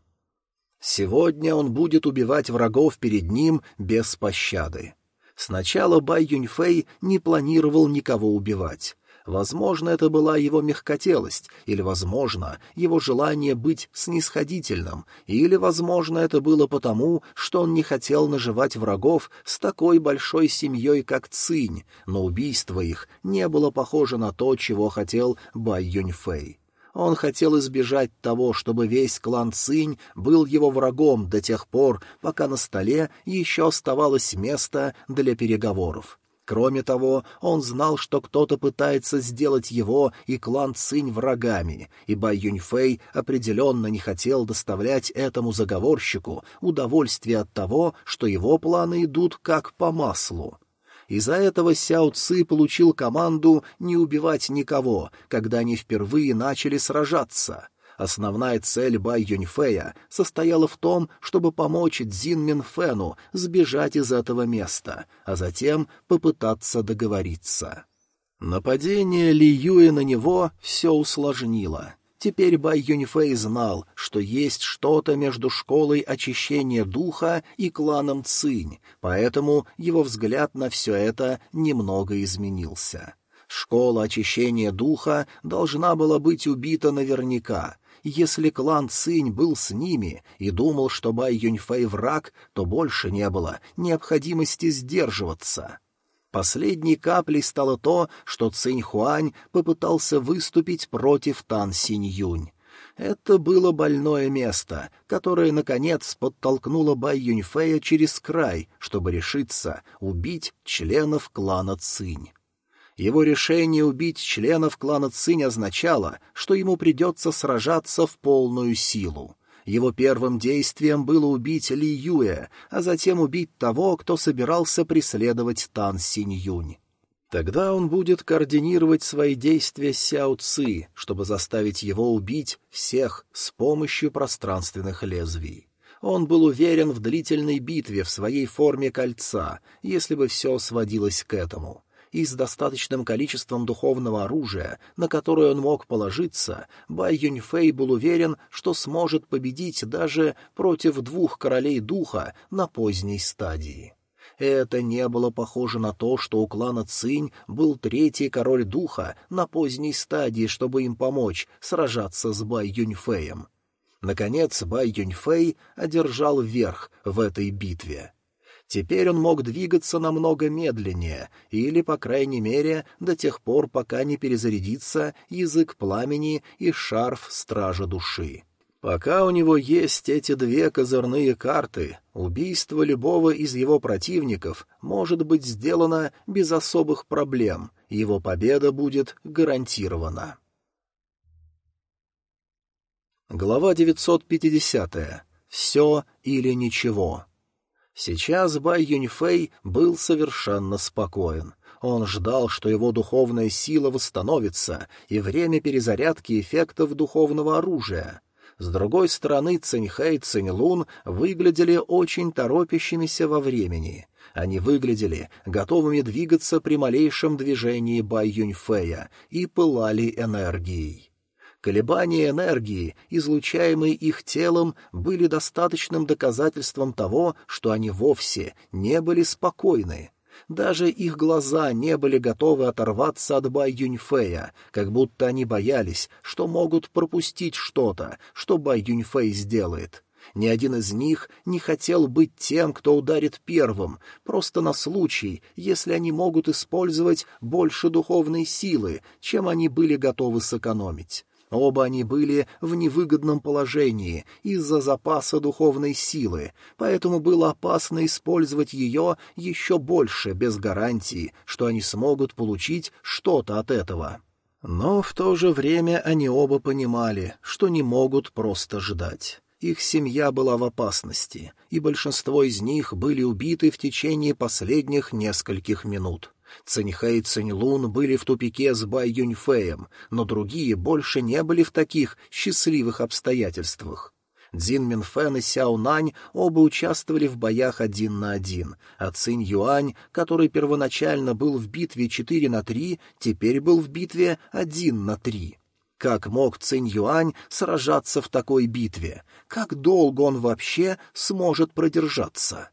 Сегодня он будет убивать врагов перед ним без пощады. Сначала Бай Юньфэй не планировал никого убивать. Возможно, это была его мягкотелость, или, возможно, его желание быть снисходительным, или, возможно, это было потому, что он не хотел наживать врагов с такой большой семьей, как Цинь, но убийство их не было похоже на то, чего хотел Бай Юньфэй. Он хотел избежать того, чтобы весь клан Цинь был его врагом до тех пор, пока на столе еще оставалось место для переговоров. Кроме того, он знал, что кто-то пытается сделать его и клан Цинь врагами, и Бай Юньфэй определенно не хотел доставлять этому заговорщику удовольствие от того, что его планы идут как по маслу. Из-за этого Сяо Ци получил команду не убивать никого, когда они впервые начали сражаться. Основная цель Бай Юньфэя состояла в том, чтобы помочь Цзин Минфэну сбежать из этого места, а затем попытаться договориться. Нападение Ли Юэ на него все усложнило. Теперь Бай Юньфэй знал, что есть что-то между школой очищения духа и кланом Цинь, поэтому его взгляд на все это немного изменился. Школа очищения духа должна была быть убита наверняка. Если клан Цинь был с ними и думал, что Бай Юньфэй враг, то больше не было необходимости сдерживаться. Последней каплей стало то, что Цинь Хуань попытался выступить против Тан Синь-Юнь. Это было больное место, которое, наконец, подтолкнуло Бай Юньфэя через край, чтобы решиться убить членов клана Цинь. Его решение убить членов клана Цинь означало, что ему придется сражаться в полную силу. Его первым действием было убить Ли Юэ, а затем убить того, кто собирался преследовать Тан Синь-Юнь. Тогда он будет координировать свои действия с Сяо Ци, чтобы заставить его убить всех с помощью пространственных лезвий. Он был уверен в длительной битве в своей форме кольца, если бы все сводилось к этому. И с достаточным количеством духовного оружия, на которое он мог положиться, Бай Юньфэй был уверен, что сможет победить даже против двух королей духа на поздней стадии. Это не было похоже на то, что у клана Цинь был третий король духа на поздней стадии, чтобы им помочь сражаться с Бай Юньфэем. Наконец, Бай Юньфэй одержал верх в этой битве. Теперь он мог двигаться намного медленнее, или, по крайней мере, до тех пор, пока не перезарядится язык пламени и шарф Стража Души. Пока у него есть эти две козырные карты, убийство любого из его противников может быть сделано без особых проблем, и его победа будет гарантирована. Глава девятьсот пятидесятая. Все или ничего. Сейчас Бай Юньфэй был совершенно спокоен. Он ждал, что его духовная сила восстановится, и время перезарядки эффектов духовного оружия. С другой стороны, Циньхэ и Циньлун выглядели очень торопящимися во времени. Они выглядели готовыми двигаться при малейшем движении Бай Юньфэя и пылали энергией. Колебания энергии, излучаемые их телом, были достаточным доказательством того, что они вовсе не были спокойны. Даже их глаза не были готовы оторваться от Бай Юньфэя, как будто они боялись, что могут пропустить что-то, что Бай Юньфэй сделает. Ни один из них не хотел быть тем, кто ударит первым, просто на случай, если они могут использовать больше духовной силы, чем они были готовы сэкономить. Оба они были в невыгодном положении из-за запаса духовной силы, поэтому было опасно использовать ее еще больше, без гарантии, что они смогут получить что-то от этого. Но в то же время они оба понимали, что не могут просто ждать. Их семья была в опасности, и большинство из них были убиты в течение последних нескольких минут. Циньхэ и Циньлун были в тупике с Бай Юньфэем, но другие больше не были в таких счастливых обстоятельствах. Цзин Минфэн и Сяо Нань оба участвовали в боях один на один, а Цинь Юань, который первоначально был в битве четыре на три, теперь был в битве один на три. Как мог Цинь Юань сражаться в такой битве? Как долго он вообще сможет продержаться?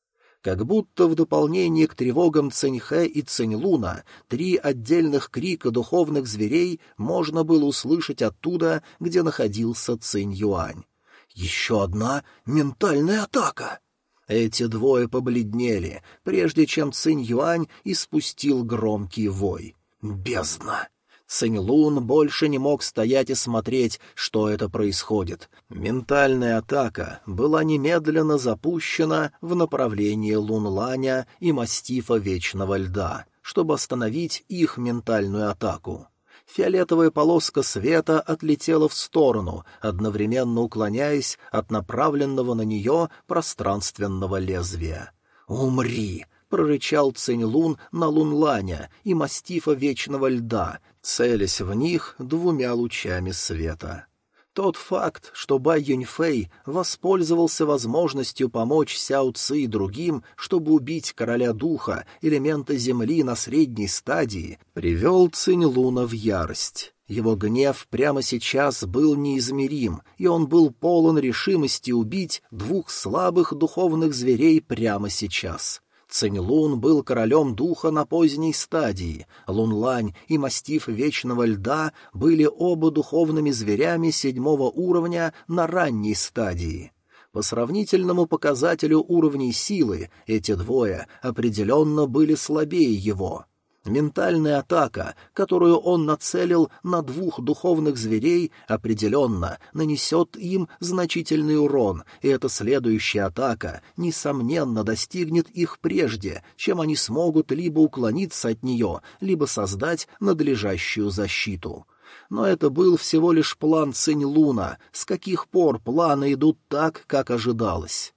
Как будто в дополнение к тревогам Циньхэ и Циньлуна три отдельных крика духовных зверей можно было услышать оттуда, где находился Цинь Юань. «Еще одна ментальная атака!» Эти двое побледнели, прежде чем Цинь Юань испустил громкий вой. «Бездна!» Циньлун больше не мог стоять и смотреть, что это происходит. Ментальная атака была немедленно запущена в направлении Лунланя и мастифа Вечного Льда, чтобы остановить их ментальную атаку. Фиолетовая полоска света отлетела в сторону, одновременно уклоняясь от направленного на нее пространственного лезвия. «Умри!» — прорычал Циньлун на Лунланя и мастифа Вечного Льда, целясь в них двумя лучами света. Тот факт, что Бай Юньфэй воспользовался возможностью помочь Сяо Ци и другим, чтобы убить короля духа элемента земли на средней стадии, привел Циньлуна в ярость. Его гнев прямо сейчас был неизмерим, и он был полон решимости убить двух слабых духовных зверей прямо сейчас. Циньлун был королем духа на поздней стадии, Лунлань и мастиф Вечного Льда были оба духовными зверями седьмого уровня на ранней стадии. По сравнительному показателю уровней силы эти двое определенно были слабее его. Ментальная атака, которую он нацелил на двух духовных зверей, определенно нанесет им значительный урон, и эта следующая атака, несомненно, достигнет их прежде, чем они смогут либо уклониться от нее, либо создать надлежащую защиту. Но это был всего лишь план Циньлуна, с каких пор планы идут так, как ожидалось.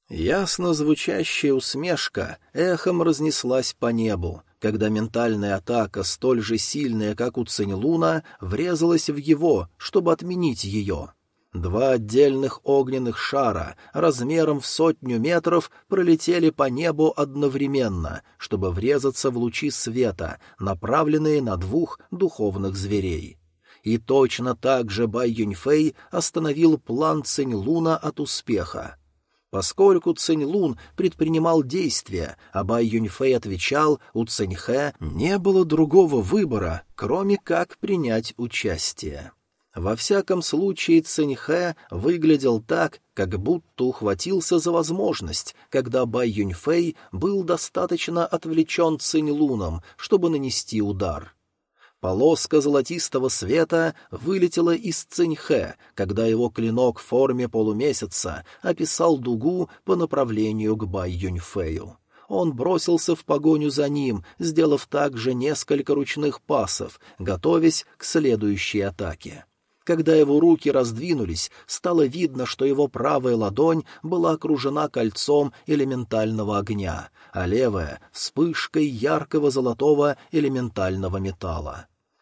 Ясно звучащая усмешка эхом разнеслась по небу, когда ментальная атака, столь же сильная, как у Циньлуна, врезалась в его, чтобы отменить ее. Два отдельных огненных шара размером в сотню метров пролетели по небу одновременно, чтобы врезаться в лучи света, направленные на двух духовных зверей. И точно так же Бай Юньфэй остановил план Циньлуна от успеха. Поскольку Циньлун предпринимал действия, а Бай Юньфэй отвечал, у Циньхэ не было другого выбора, кроме как принять участие. Во всяком случае, Циньхэ выглядел так, как будто ухватился за возможность, когда Бай Юньфэй был достаточно отвлечен Циньлуном, чтобы нанести удар. Полоска золотистого света вылетела из Циньхэ, когда его клинок в форме полумесяца описал дугу по направлению к Бай Юньфэю. Он бросился в погоню за ним, сделав также несколько ручных пасов, готовясь к следующей атаке. Когда его руки раздвинулись, стало видно, что его правая ладонь была окружена кольцом элементального огня, а левая — вспышкой яркого золотого элементального металла.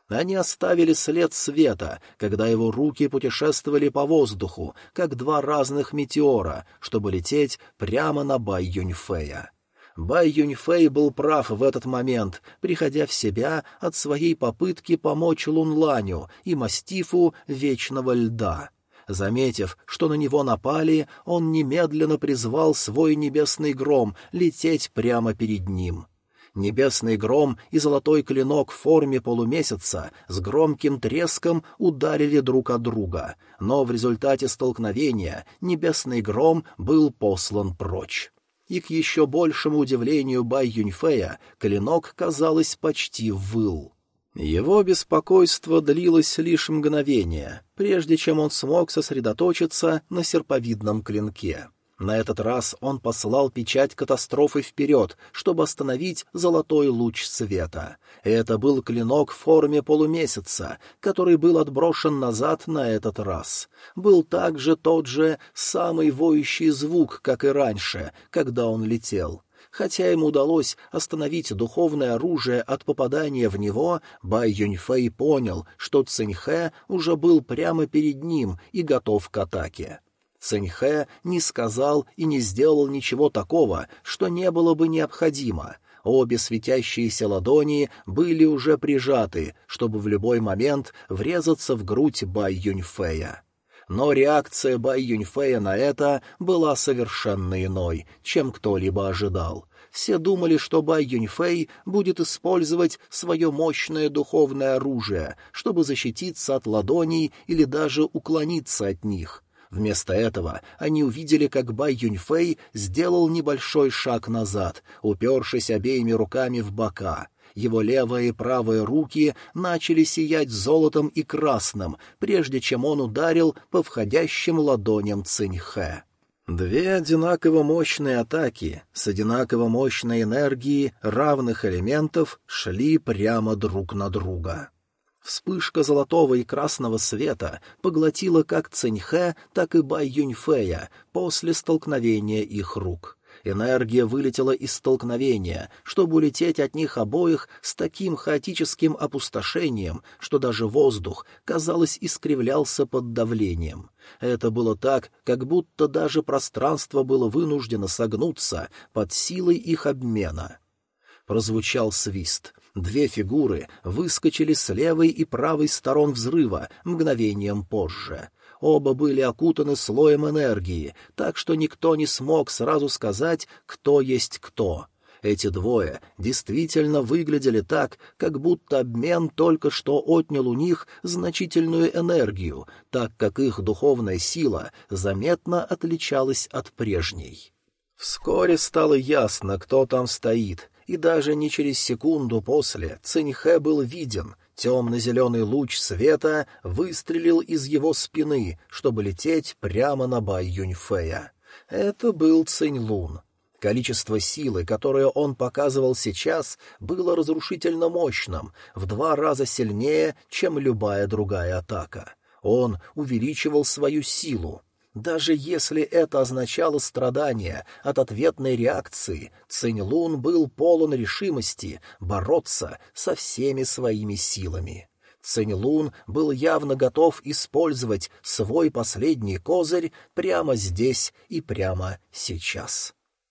Они оставили след света, когда его руки путешествовали по воздуху, как два разных метеора, чтобы лететь прямо на Бай Юньфэя. Бай Юньфэй был прав в этот момент, приходя в себя от своей попытки помочь Лунланю и мастифу Вечного Льда. Заметив, что на него напали, он немедленно призвал свой небесный гром лететь прямо перед ним. Небесный гром и золотой клинок в форме полумесяца с громким треском ударили друг от друга, но в результате столкновения небесный гром был послан прочь. И к еще большему удивлению Бай Юньфэя клинок, казалось, почти выл. Его беспокойство длилось лишь мгновение, прежде чем он смог сосредоточиться на серповидном клинке. На этот раз он послал печать катастрофы вперед, чтобы остановить золотой луч света. Это был клинок в форме полумесяца, который был отброшен назад на этот раз. Был также тот же самый воющий звук, как и раньше, когда он летел. Хотя ему удалось остановить духовное оружие от попадания в него, Бай Юньфэй понял, что Циньхэ уже был прямо перед ним и готов к атаке. Циньхэ не сказал и не сделал ничего такого, что не было бы необходимо. Обе светящиеся ладони были уже прижаты, чтобы в любой момент врезаться в грудь Бай Юньфэя. Но реакция Бай Юньфэя на это была совершенно иной, чем кто-либо ожидал. Все думали, что Бай Юньфэй будет использовать свое мощное духовное оружие, чтобы защититься от ладоней или даже уклониться от них. Вместо этого они увидели, как Бай Юньфэй сделал небольшой шаг назад, упершись обеими руками в бока. Его левая и правая руки начали сиять золотом и красным, прежде чем он ударил по входящим ладоням Циньхэ. Две одинаково мощные атаки с одинаково мощной энергией равных элементов шли прямо друг на друга. Вспышка золотого и красного света поглотила как Циньхэ, так и Бай Юньфэя после столкновения их рук. Энергия вылетела из столкновения, чтобы улететь от них обоих с таким хаотическим опустошением, что даже воздух, казалось, искривлялся под давлением. Это было так, как будто даже пространство было вынуждено согнуться под силой их обмена. Прозвучал свист. Две фигуры выскочили с левой и правой сторон взрыва мгновением позже. Оба были окутаны слоем энергии, так что никто не смог сразу сказать, кто есть кто. Эти двое действительно выглядели так, как будто обмен только что отнял у них значительную энергию, так как их духовная сила заметно отличалась от прежней. Вскоре стало ясно, кто там стоит, и даже не через секунду после Циньхэ был виден. Темно-зеленый луч света выстрелил из его спины, чтобы лететь прямо на Бай Юньфэя. Это был Цинь-Лун. Количество силы, которое он показывал сейчас, было разрушительно мощным, в два раза сильнее, чем любая другая атака. Он увеличивал свою силу. Даже если это означало страдание от ответной реакции, Цинь-Лун был полон решимости бороться со всеми своими силами. Цинь-Лун был явно готов использовать свой последний козырь прямо здесь и прямо сейчас.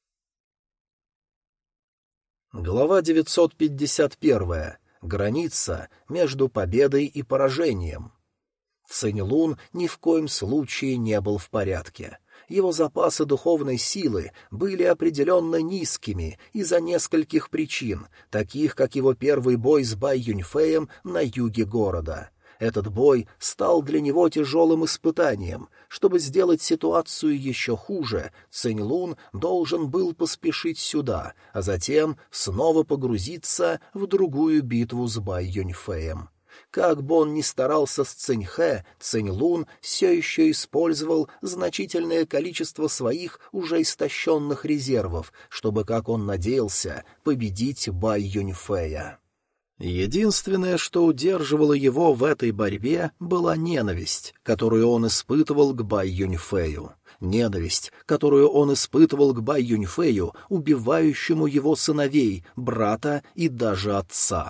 Глава девятьсот пятьдесят один. Граница между победой и поражением. Цинь-Лун ни в коем случае не был в порядке. Его запасы духовной силы были определенно низкими из-за нескольких причин, таких как его первый бой с Бай Юньфэем на юге города. Этот бой стал для него тяжелым испытанием. Чтобы сделать ситуацию еще хуже, Цинь-Лун должен был поспешить сюда, а затем снова погрузиться в другую битву с Бай Юньфэем. Как бы он ни старался с Циньхэ, Цинь-Лун все еще использовал значительное количество своих уже истощенных резервов, чтобы, как он надеялся, победить Бай Юньфэя. Единственное, что удерживало его в этой борьбе, была ненависть, которую он испытывал к Бай Юньфэю. Ненависть, которую он испытывал к Бай Юньфэю, убивающему его сыновей, брата и даже отца.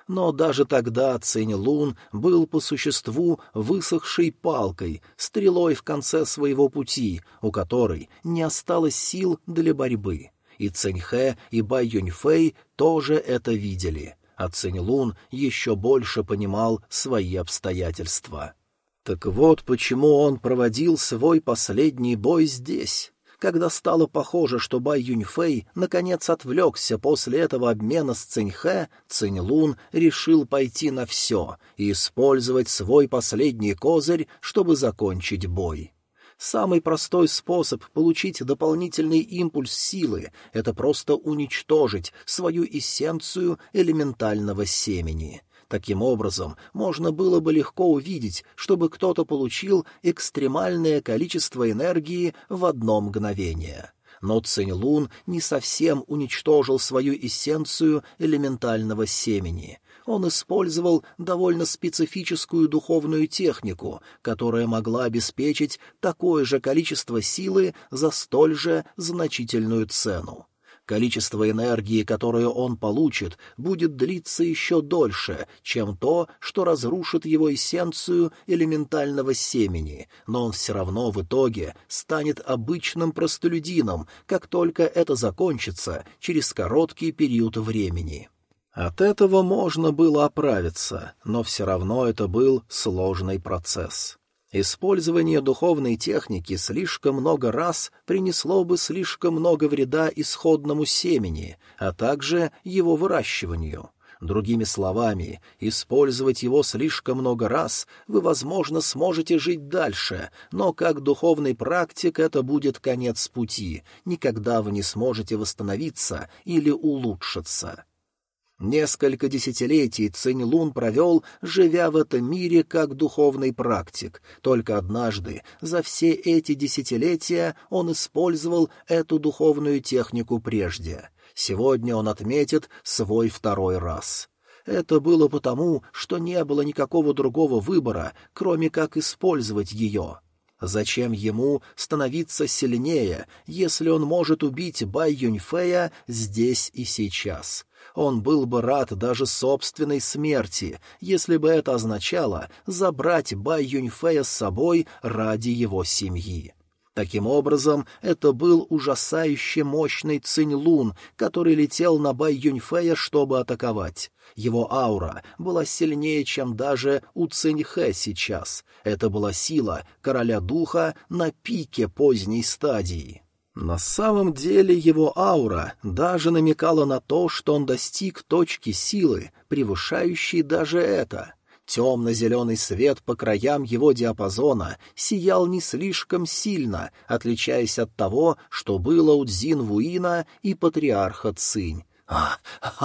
Но даже тогда Цинь Лун был по существу высохшей палкой, стрелой в конце своего пути, у которой не осталось сил для борьбы. И Цинь Хэ, и Бай Юньфэй тоже это видели, а Цинь Лун еще больше понимал свои обстоятельства. Так вот почему он проводил свой последний бой здесь. Когда стало похоже, что Бай Юньфэй наконец отвлекся после этого обмена с Циньхэ, Цинь Лун решил пойти на все и использовать свой последний козырь, чтобы закончить бой. Самый простой способ получить дополнительный импульс силы — это просто уничтожить свою эссенцию элементального семени. Таким образом, можно было бы легко увидеть, чтобы кто-то получил экстремальное количество энергии в одно мгновение. Но Цинь Лун не совсем уничтожил свою эссенцию элементального семени. Он использовал довольно специфическую духовную технику, которая могла обеспечить такое же количество силы за столь же значительную цену. Количество энергии, которое он получит, будет длиться еще дольше, чем то, что разрушит его эссенцию элементального семени, но он все равно в итоге станет обычным простолюдином, как только это закончится через короткий период времени. От этого можно было оправиться, но все равно это был сложный процесс. Использование духовной техники слишком много раз принесло бы слишком много вреда исходному семени, а также его выращиванию. Другими словами, использовать его слишком много раз вы, возможно, сможете жить дальше, но как духовный практик это будет конец пути, никогда вы не сможете восстановиться или улучшиться. Несколько десятилетий Цинь Лун провел, живя в этом мире как духовный практик. Только однажды за все эти десятилетия он использовал эту духовную технику прежде. Сегодня он отметит свой второй раз. Это было потому, что не было никакого другого выбора, кроме как использовать ее. Зачем ему становиться сильнее, если он может убить Бай Юньфэя здесь и сейчас? Он был бы рад даже собственной смерти, если бы это означало забрать Бай Юньфэя с собой ради его семьи. Таким образом, это был ужасающе мощный Цинь Лун, который летел на Бай Юньфэя, чтобы атаковать. Его аура была сильнее, чем даже у Цинь Хэ сейчас. Это была сила короля духа на пике поздней стадии. На самом деле его аура даже намекала на то, что он достиг точки силы, превышающей даже это. Темно-зеленый свет по краям его диапазона сиял не слишком сильно, отличаясь от того, что было у Цзин Вуина и патриарха Цинь. «А,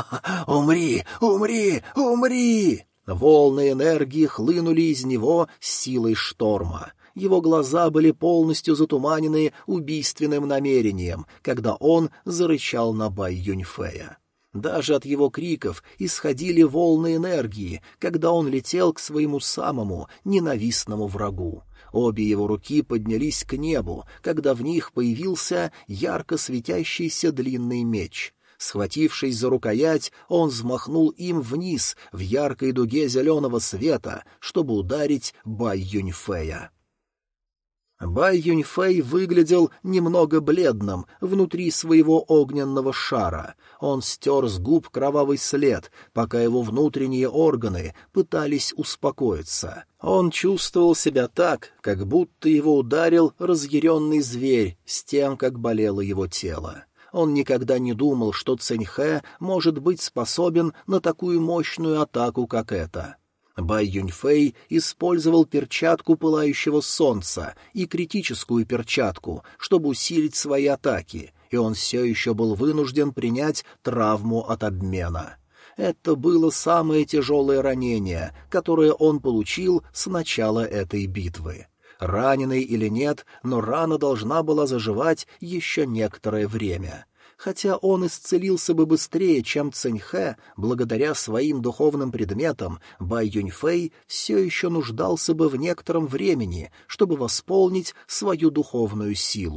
умри, умри, умри!» Волны энергии хлынули из него силой шторма. Его глаза были полностью затуманены убийственным намерением, когда он зарычал на Бай Юньфэя. Даже от его криков исходили волны энергии, когда он летел к своему самому ненавистному врагу. Обе его руки поднялись к небу, когда в них появился ярко светящийся длинный меч. Схватившись за рукоять, он взмахнул им вниз в яркой дуге зеленого света, чтобы ударить Бай Юньфэя. Бай Юньфэй выглядел немного бледным внутри своего огненного шара. Он стер с губ кровавый след, пока его внутренние органы пытались успокоиться. Он чувствовал себя так, как будто его ударил разъяренный зверь с тем, как болело его тело. Он никогда не думал, что Цинь Хэ может быть способен на такую мощную атаку, как эта. Бай Юньфэй использовал перчатку пылающего солнца и критическую перчатку, чтобы усилить свои атаки, и он все еще был вынужден принять травму от обмена. Это было самое тяжелое ранение, которое он получил с начала этой битвы. Раненый или нет, но рана должна была заживать еще некоторое время. Хотя он исцелился бы быстрее, чем Цинь Хэ, благодаря своим духовным предметам, Бай Юньфэй все еще нуждался бы в некотором времени, чтобы восполнить свою духовную силу.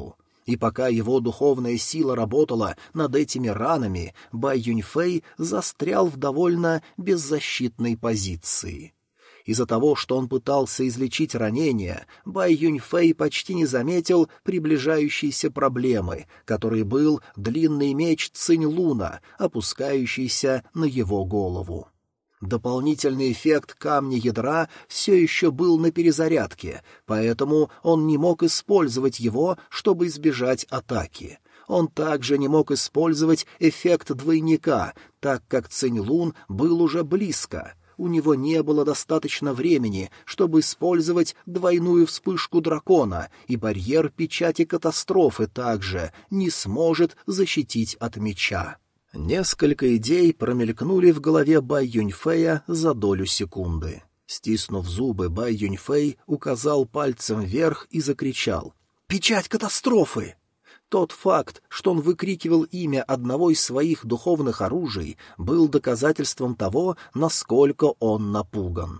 И пока его духовная сила работала над этими ранами, Бай Юньфэй застрял в довольно беззащитной позиции. Из-за того, что он пытался излечить ранения, Бай Юньфэй почти не заметил приближающейся проблемы, которой был длинный меч Цинь Луна, опускающийся на его голову. Дополнительный эффект камня ядра все еще был на перезарядке, поэтому он не мог использовать его, чтобы избежать атаки. Он также не мог использовать эффект двойника, так как Цинь Лун был уже близко. У него не было достаточно времени, чтобы использовать двойную вспышку дракона, и барьер печати катастрофы также не сможет защитить от меча. Несколько идей промелькнули в голове Бай Юньфэя за долю секунды. Стиснув зубы, Бай Юньфэй указал пальцем вверх и закричал: «Печать катастрофы!» Тот факт, что он выкрикивал имя одного из своих духовных оружий, был доказательством того, насколько он напуган.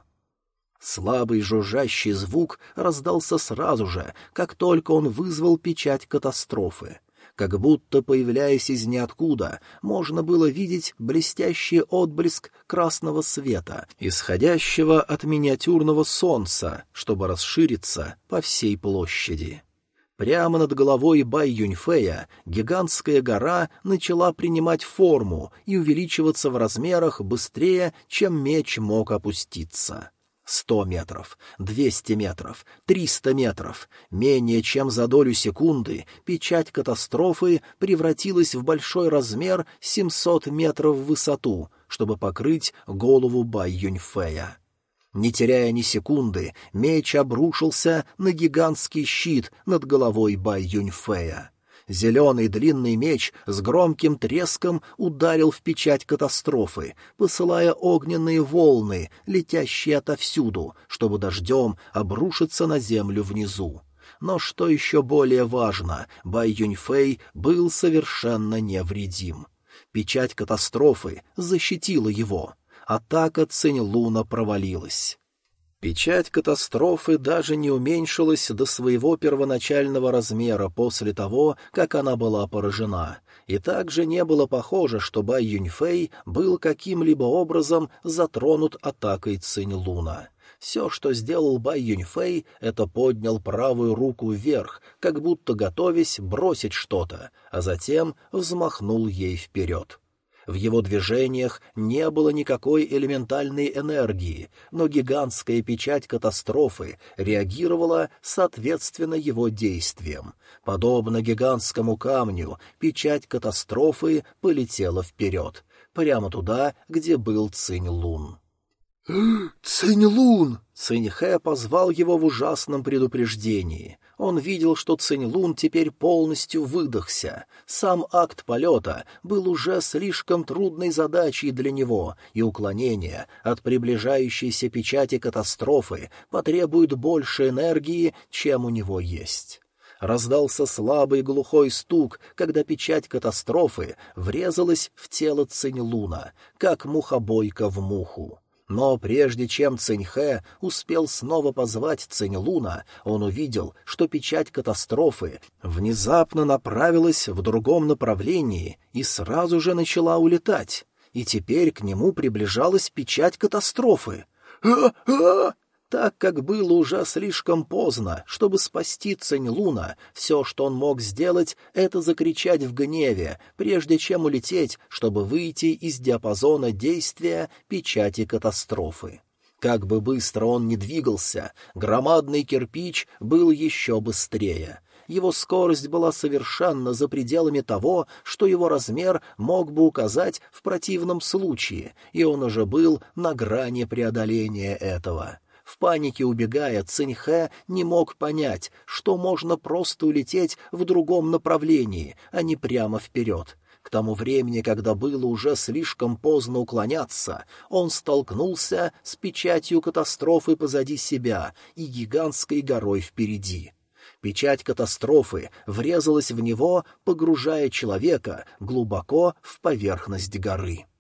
Слабый жужжащий звук раздался сразу же, как только он вызвал печать катастрофы. Как будто, появляясь из ниоткуда, можно было видеть блестящий отблеск красного света, исходящего от миниатюрного солнца, чтобы расшириться по всей площади. Прямо над головой Бай Юньфэя гигантская гора начала принимать форму и увеличиваться в размерах быстрее, чем меч мог опуститься. Сто метров, двести метров, триста метров. Менее чем за долю секунды печать катастрофы превратилась в большой размер семьсот метров в высоту, чтобы покрыть голову Бай Юньфэя. Не теряя ни секунды, меч обрушился на гигантский щит над головой Бай Юньфэя. Зеленый длинный меч с громким треском ударил в печать катастрофы, посылая огненные волны, летящие отовсюду, чтобы дождем обрушиться на землю внизу. Но что еще более важно, Бай Юньфэй был совершенно невредим. Печать катастрофы защитила его. Атака Цинь Луна провалилась. Печать катастрофы даже не уменьшилась до своего первоначального размера после того, как она была поражена, и также не было похоже, что Бай Юньфэй был каким-либо образом затронут атакой Цинь Луна. Все, что сделал Бай Юньфэй, это поднял правую руку вверх, как будто готовясь бросить что-то, а затем взмахнул ей вперед. В его движениях не было никакой элементальной энергии, но гигантская печать катастрофы реагировала соответственно его действиям. Подобно гигантскому камню, печать катастрофы полетела вперед, прямо туда, где был Цинь Лун. «Цинь Лун!» Цинь Хэ позвал его в ужасном предупреждении. Он видел, что Цинь Лун теперь полностью выдохся. Сам акт полета был уже слишком трудной задачей для него, и уклонение от приближающейся печати катастрофы потребует больше энергии, чем у него есть. Раздался слабый глухой стук, когда печать катастрофы врезалась в тело Цинь Луна, как мухобойка в муху. Но прежде чем Цинь Хэ успел снова позвать Цинь Луна, он увидел, что печать катастрофы внезапно направилась в другом направлении и сразу же начала улетать. И теперь к нему приближалась печать катастрофы. «А-а-а!» Так как было уже слишком поздно, чтобы спасти Цинь Луна, все, что он мог сделать, это закричать в гневе, прежде чем улететь, чтобы выйти из диапазона действия печати катастрофы. Как бы быстро он ни двигался, громадный кирпич был еще быстрее. Его скорость была совершенно за пределами того, что его размер мог бы указать в противном случае, и он уже был на грани преодоления этого. В панике убегая, Цинь Хэ не мог понять, что можно просто улететь в другом направлении, а не прямо вперед. К тому времени, когда было уже слишком поздно уклоняться, он столкнулся с печатью катастрофы позади себя и гигантской горой впереди. Печать катастрофы врезалась в него, погружая человека глубоко в поверхность горы.